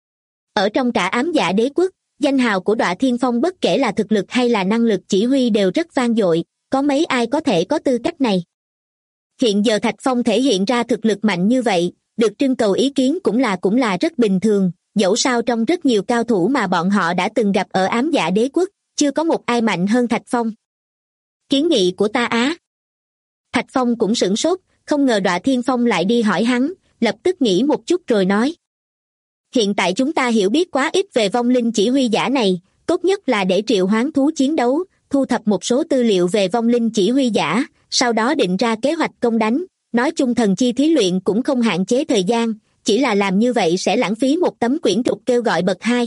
Ở trong cả ám dạ đế quốc, danh hào của Đọa Thiên Phong bất kể là thực lực hay là năng lực chỉ huy đều rất vang dội, có mấy ai có thể có tư cách này. Hiện giờ Thạch Phong thể hiện ra thực lực mạnh như vậy, được trưng cầu ý kiến cũng là rất bình thường, dẫu sao trong rất nhiều cao thủ mà bọn họ đã từng gặp ở ám dạ đế quốc, chưa có một ai mạnh hơn Thạch Phong. Kiến nghị của ta á. Thạch Phong cũng sửng sốt, không ngờ Đọa Thiên Phong lại đi hỏi hắn, lập tức nghĩ một chút rồi nói. Hiện tại chúng ta hiểu biết quá ít về vong linh chỉ huy giả này, tốt nhất là để triệu hoán thú chiến đấu, thu thập một số tư liệu về vong linh chỉ huy giả, sau đó định ra kế hoạch công đánh. Nói chung thần chi thí luyện cũng không hạn chế thời gian, chỉ là làm như vậy sẽ lãng phí một tấm quyển trục kêu gọi bậc 2.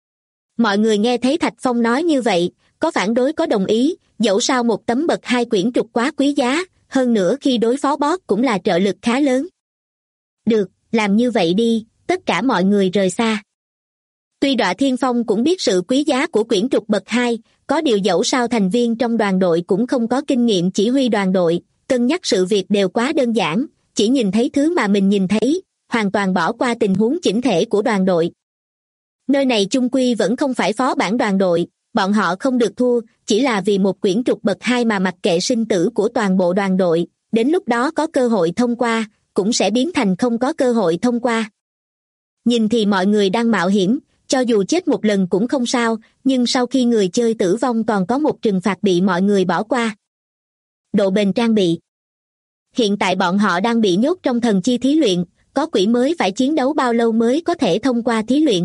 Mọi người nghe thấy Thạch Phong nói như vậy, có phản đối có đồng ý, dẫu sao một tấm bậc 2 quyển trục quá quý giá, hơn nữa khi đối phó boss cũng là trợ lực khá lớn. Được, làm như vậy đi, tất cả mọi người rời xa. Tuy Đọa Thiên Phong cũng biết sự quý giá của quyển trục bậc 2, có điều dẫu sao thành viên trong đoàn đội cũng không có kinh nghiệm chỉ huy đoàn đội, cân nhắc sự việc đều quá đơn giản, chỉ nhìn thấy thứ mà mình nhìn thấy, hoàn toàn bỏ qua tình huống chỉnh thể của đoàn đội. Nơi này chung quy vẫn không phải phó bản đoàn đội, bọn họ không được thua, chỉ là vì một quyển trục bậc 2 mà mặc kệ sinh tử của toàn bộ đoàn đội, đến lúc đó có cơ hội thông qua, cũng sẽ biến thành không có cơ hội thông qua. Nhìn thì mọi người đang mạo hiểm, cho dù chết một lần cũng không sao, nhưng sau khi người chơi tử vong còn có một trừng phạt bị mọi người bỏ qua. Độ bền trang bị. Hiện tại bọn họ đang bị nhốt trong thần chi thí luyện, có quỷ mới phải chiến đấu bao lâu mới có thể thông qua thí luyện.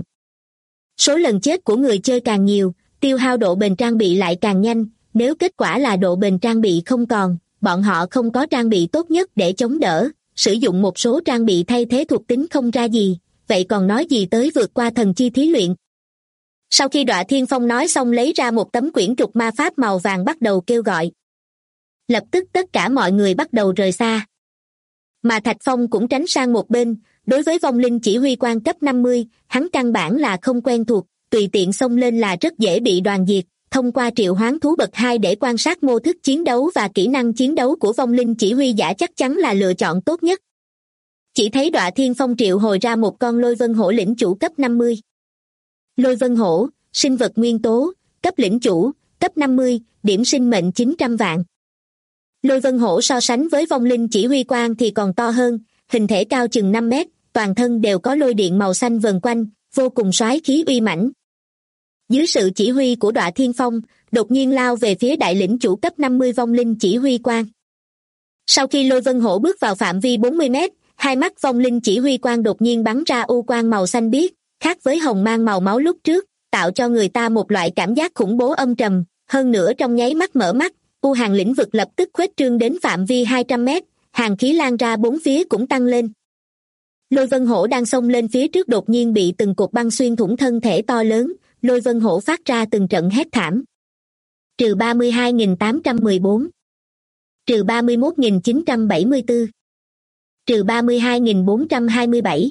Số lần chết của người chơi càng nhiều, tiêu hao độ bền trang bị lại càng nhanh, nếu kết quả là độ bền trang bị không còn, bọn họ không có trang bị tốt nhất để chống đỡ, sử dụng một số trang bị thay thế thuộc tính không ra gì, vậy còn nói gì tới vượt qua thần chi thí luyện. Sau khi Đọa Thiên Phong nói xong lấy ra một tấm quyển trục ma pháp màu vàng bắt đầu kêu gọi. Lập tức tất cả mọi người bắt đầu rời xa. Mà Thạch Phong cũng tránh sang một bên, đối với vong linh chỉ huy quan cấp 50, hắn căn bản là không quen thuộc, tùy tiện xông lên là rất dễ bị đoàn diệt, thông qua triệu hoán thú bậc 2 để quan sát mô thức chiến đấu và kỹ năng chiến đấu của vong linh chỉ huy giả chắc chắn là lựa chọn tốt nhất. Chỉ thấy Đọa Thiên Phong triệu hồi ra một con lôi vân hổ lĩnh chủ cấp 50. Lôi vân hổ, sinh vật nguyên tố, cấp lĩnh chủ, cấp 50, điểm sinh mệnh 900 vạn. Lôi vân hổ so sánh với vong linh chỉ huy quan thì còn to hơn, hình thể cao chừng 5 mét, toàn thân đều có lôi điện màu xanh vần quanh, vô cùng soái khí uy mãnh. Dưới sự chỉ huy của Đọa Thiên Phong, đột nhiên lao về phía đại lĩnh chủ cấp 50 vong linh chỉ huy quan. Sau khi lôi vân hổ bước vào phạm vi 40 mét, hai mắt vong linh chỉ huy quan đột nhiên bắn ra u quang màu xanh biếc, khác với hồng mang màu máu lúc trước, tạo cho người ta một loại cảm giác khủng bố âm trầm, hơn nữa trong nháy mắt mở mắt, u hàn lĩnh vực lập tức khuếch trương đến phạm vi 200 mét, hàn khí lan ra bốn phía cũng tăng lên. Lôi vân hổ đang xông lên phía trước đột nhiên bị từng cột băng xuyên thủng thân thể to lớn, lôi vân hổ phát ra từng trận hét thảm. Trừ 32.814. Trừ 31.974. Trừ 32.427.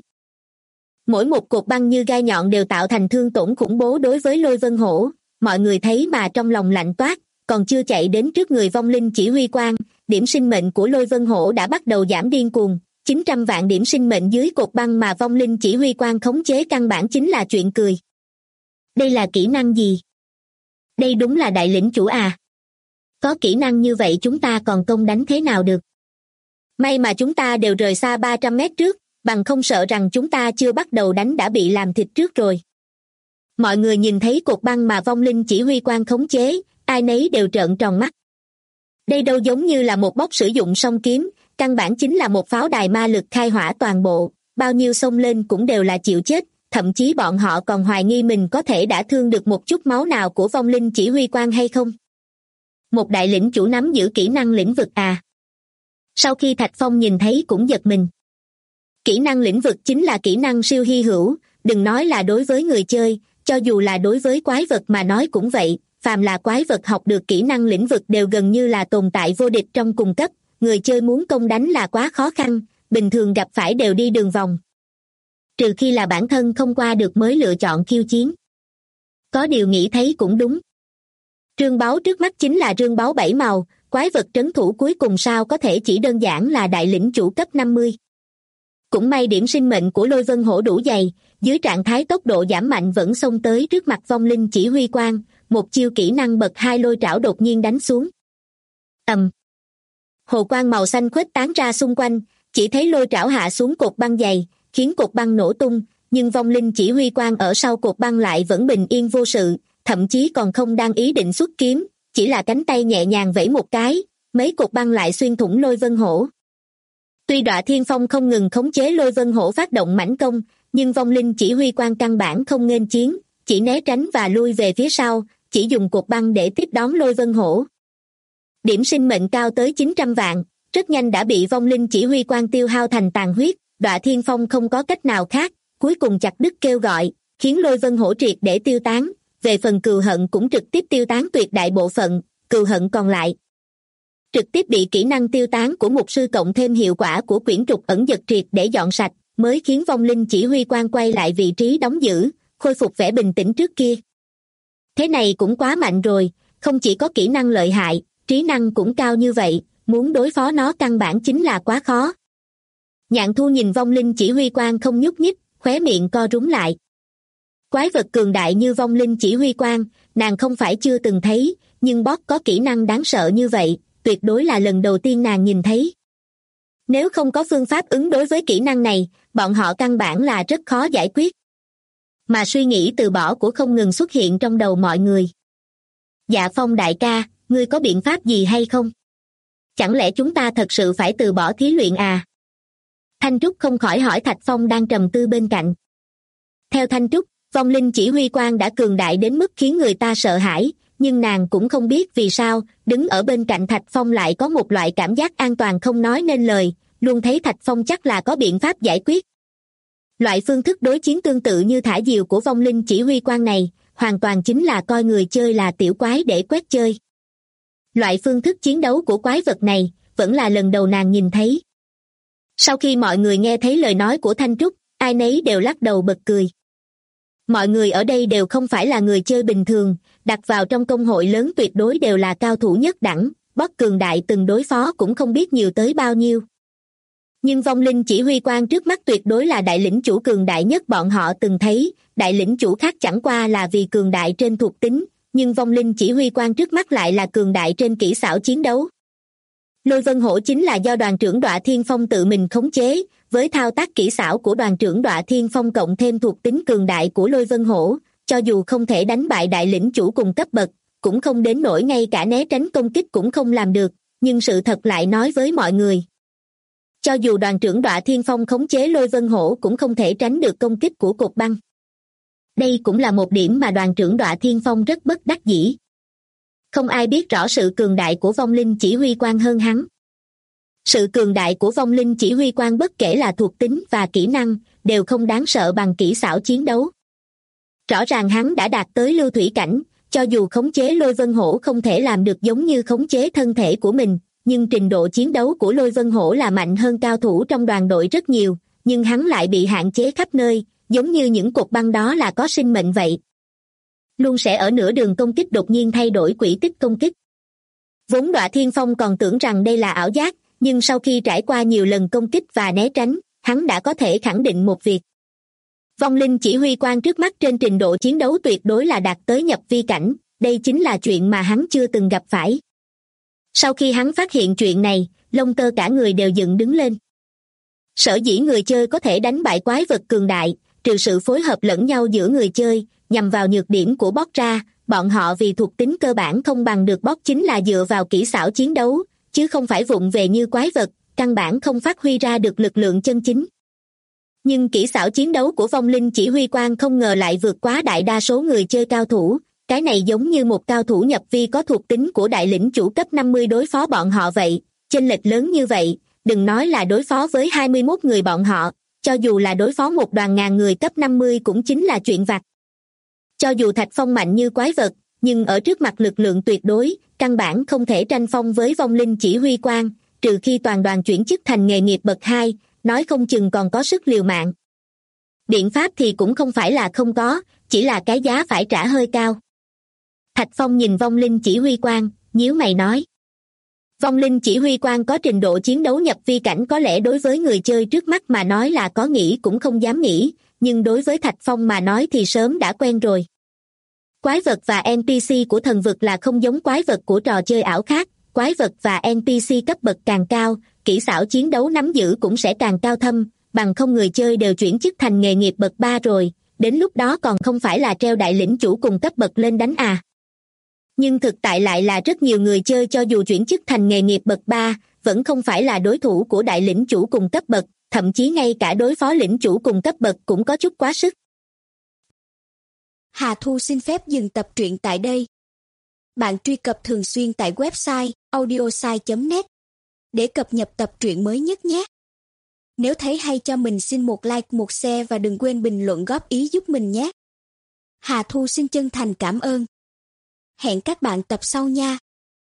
Mỗi một cột băng như gai nhọn đều tạo thành thương tổn khủng bố đối với lôi vân hổ, mọi người thấy mà trong lòng lạnh toát, còn chưa chạy đến trước người vong linh chỉ huy quan, điểm sinh mệnh của lôi vân hổ đã bắt đầu giảm điên cuồng, 900 vạn điểm sinh mệnh dưới cột băng mà vong linh chỉ huy quan khống chế căn bản chính là chuyện cười. Đây là kỹ năng gì? Đây đúng là đại lĩnh chủ à? Có kỹ năng như vậy chúng ta còn công đánh thế nào được? May mà chúng ta đều rời xa 300 mét trước, bằng không sợ rằng chúng ta chưa bắt đầu đánh đã bị làm thịt trước rồi. Mọi người nhìn thấy cột băng mà vong linh chỉ huy quan khống chế, ai nấy đều trợn tròn mắt. Đây đâu giống như là một bốc sử dụng song kiếm, căn bản chính là một pháo đài ma lực khai hỏa toàn bộ, bao nhiêu xông lên cũng đều là chịu chết, thậm chí bọn họ còn hoài nghi mình có thể đã thương được một chút máu nào của vong linh chỉ huy quan hay không. Một đại lĩnh chủ nắm giữ kỹ năng lĩnh vực à? Sau khi Thạch Phong nhìn thấy cũng giật mình. Kỹ năng lĩnh vực chính là kỹ năng siêu hy hữu, đừng nói là đối với người chơi, cho dù là đối với quái vật mà nói cũng vậy, phàm là quái vật học được kỹ năng lĩnh vực đều gần như là tồn tại vô địch trong cùng cấp, người chơi muốn công đánh là quá khó khăn, bình thường gặp phải đều đi đường vòng. Trừ khi là bản thân không qua được mới lựa chọn khiêu chiến. Có điều nghĩ thấy cũng đúng. Rương báu trước mắt chính là rương báu 7 màu, quái vật trấn thủ cuối cùng sao có thể chỉ đơn giản là đại lĩnh chủ cấp 50. Cũng may điểm sinh mệnh của lôi vân hổ đủ dày, dưới trạng thái tốc độ giảm mạnh vẫn xông tới trước mặt vong linh chỉ huy quan, một chiêu kỹ năng bậc 2 lôi trảo đột nhiên đánh xuống. Hồ quang màu xanh khuếch tán ra xung quanh, chỉ thấy lôi trảo hạ xuống cột băng dày, khiến cột băng nổ tung, nhưng vong linh chỉ huy quan ở sau cột băng lại vẫn bình yên vô sự, thậm chí còn không đang ý định xuất kiếm, chỉ là cánh tay nhẹ nhàng vẫy một cái, mấy cột băng lại xuyên thủng lôi vân hổ. Tuy Đọa Thiên Phong không ngừng khống chế lôi vân hổ phát động mãnh công, nhưng vong linh chỉ huy quan căn bản không nghênh chiến, chỉ né tránh và lui về phía sau, chỉ dùng cột băng để tiếp đón lôi vân hổ. Điểm sinh mệnh cao tới 900 vạn, rất nhanh đã bị vong linh chỉ huy quan tiêu hao thành tàn huyết, Đọa Thiên Phong không có cách nào khác, cuối cùng chặt đứt kêu gọi, khiến lôi vân hổ triệt để tiêu tán, về phần cừu hận cũng trực tiếp tiêu tán tuyệt đại bộ phận, cừu hận còn lại trực tiếp bị kỹ năng tiêu tán của mục sư cộng thêm hiệu quả của quyển trục ẩn dật triệt để dọn sạch, mới khiến vong linh chỉ huy quan quay lại vị trí đóng giữ, khôi phục vẻ bình tĩnh trước kia. Thế này cũng quá mạnh rồi, không chỉ có kỹ năng lợi hại, trí năng cũng cao như vậy, muốn đối phó nó căn bản chính là quá khó. Nhạn Thu nhìn vong linh chỉ huy quan không nhúc nhích, khóe miệng co rúm lại. Quái vật cường đại như vong linh chỉ huy quan, nàng không phải chưa từng thấy, nhưng boss có kỹ năng đáng sợ như vậy, tuyệt đối là lần đầu tiên nàng nhìn thấy. Nếu không có phương pháp ứng đối với kỹ năng này, bọn họ căn bản là rất khó giải quyết. Mà suy nghĩ từ bỏ của không ngừng xuất hiện trong đầu mọi người. Dạ Phong đại ca, ngươi có biện pháp gì hay không? Chẳng lẽ chúng ta thật sự phải từ bỏ thí luyện à? Thanh Trúc không khỏi hỏi Thạch Phong đang trầm tư bên cạnh. Theo Thanh Trúc, vong linh chỉ huy quan đã cường đại đến mức khiến người ta sợ hãi, nhưng nàng cũng không biết vì sao, đứng ở bên cạnh Thạch Phong lại có một loại cảm giác an toàn không nói nên lời, luôn thấy Thạch Phong chắc là có biện pháp giải quyết. Loại phương thức đối chiến tương tự như thả diều của vong linh chỉ huy quan này, hoàn toàn chính là coi người chơi là tiểu quái để quét chơi. Loại phương thức chiến đấu của quái vật này, vẫn là lần đầu nàng nhìn thấy. Sau khi mọi người nghe thấy lời nói của Thanh Trúc, ai nấy đều lắc đầu bật cười. Mọi người ở đây đều không phải là người chơi bình thường, đặt vào trong công hội lớn tuyệt đối đều là cao thủ nhất đẳng, boss cường đại từng đối phó cũng không biết nhiều tới bao nhiêu. Nhưng vong linh chỉ huy quan trước mắt tuyệt đối là đại lĩnh chủ cường đại nhất bọn họ từng thấy, đại lĩnh chủ khác chẳng qua là vì cường đại trên thuộc tính, nhưng vong linh chỉ huy quan trước mắt lại là cường đại trên kỹ xảo chiến đấu. Lôi vân hổ chính là do đoàn trưởng Đọa Thiên Phong tự mình khống chế, với thao tác kỹ xảo của đoàn trưởng Đọa Thiên Phong cộng thêm thuộc tính cường đại của lôi vân hổ, cho dù không thể đánh bại đại lĩnh chủ cùng cấp bậc, cũng không đến nỗi ngay cả né tránh công kích cũng không làm được, nhưng sự thật lại nói với mọi người. Cho dù đoàn trưởng Đọa Thiên Phong khống chế lôi vân hổ cũng không thể tránh được công kích của cột băng. Đây cũng là một điểm mà đoàn trưởng Đọa Thiên Phong rất bất đắc dĩ. Không ai biết rõ sự cường đại của vong linh chỉ huy quan hơn hắn. Sự cường đại của vong linh chỉ huy quan bất kể là thuộc tính và kỹ năng, đều không đáng sợ bằng kỹ xảo chiến đấu. Rõ ràng hắn đã đạt tới lưu thủy cảnh, cho dù khống chế Lôi Vân Hổ không thể làm được giống như khống chế thân thể của mình, nhưng trình độ chiến đấu của Lôi Vân Hổ là mạnh hơn cao thủ trong đoàn đội rất nhiều, nhưng hắn lại bị hạn chế khắp nơi, giống như những cột băng đó là có sinh mệnh vậy. Luôn sẽ ở nửa đường công kích đột nhiên thay đổi quỹ tích công kích. Vốn Đọa Thiên Phong còn tưởng rằng đây là ảo giác, nhưng sau khi trải qua nhiều lần công kích và né tránh, hắn đã có thể khẳng định một việc. Vong linh chỉ huy quan trước mắt trên trình độ chiến đấu tuyệt đối là đạt tới nhập vi cảnh, đây chính là chuyện mà hắn chưa từng gặp phải. Sau khi hắn phát hiện chuyện này, lông tơ cả người đều dựng đứng lên. Sở dĩ người chơi có thể đánh bại quái vật cường đại, trừ sự phối hợp lẫn nhau giữa người chơi, nhằm vào nhược điểm của boss ra, bọn họ vì thuộc tính cơ bản không bằng được boss chính là dựa vào kỹ xảo chiến đấu, chứ không phải vụng về như quái vật, căn bản không phát huy ra được lực lượng chân chính. Nhưng kỹ xảo chiến đấu của vong linh chỉ huy quan không ngờ lại vượt quá đại đa số người chơi cao thủ, cái này giống như một cao thủ nhập vi có thuộc tính của đại lĩnh chủ cấp 50 đối phó bọn họ vậy, chênh lệch lớn như vậy, đừng nói là đối phó với 21 người bọn họ, cho dù là đối phó một đoàn ngàn người cấp 50 cũng chính là chuyện vặt. Cho dù Thạch Phong mạnh như quái vật, nhưng ở trước mặt lực lượng tuyệt đối, căn bản không thể tranh phong với vong linh chỉ huy quan, trừ khi toàn đoàn chuyển chức thành nghề nghiệp bậc 2, nói không chừng còn có sức liều mạng. Biện pháp thì cũng không phải là không có, chỉ là cái giá phải trả hơi cao. Thạch Phong nhìn vong linh chỉ huy quan, nhíu mày nói. Vong linh chỉ huy quan có trình độ chiến đấu nhập vi cảnh có lẽ đối với người chơi trước mắt mà nói là có nghĩ cũng không dám nghĩ, nhưng đối với Thạch Phong mà nói thì sớm đã quen rồi. Quái vật và NPC của thần vực là không giống quái vật của trò chơi ảo khác, quái vật và NPC cấp bậc càng cao, kỹ xảo chiến đấu nắm giữ cũng sẽ càng cao thâm, bằng không người chơi đều chuyển chức thành nghề nghiệp bậc 3 rồi, đến lúc đó còn không phải là treo đại lĩnh chủ cùng cấp bậc lên đánh à. Nhưng thực tại lại là rất nhiều người chơi cho dù chuyển chức thành nghề nghiệp bậc 3, vẫn không phải là đối thủ của đại lĩnh chủ cùng cấp bậc, thậm chí ngay cả đối phó lĩnh chủ cùng cấp bậc cũng có chút quá sức. Hà Thu xin phép dừng tập truyện tại đây. Bạn truy cập thường xuyên tại website audiosai.net để cập nhật tập truyện mới nhất nhé. Nếu thấy hay cho mình xin một like, một share và đừng quên bình luận góp ý giúp mình nhé. Hà Thu xin chân thành cảm ơn. Hẹn các bạn tập sau nha.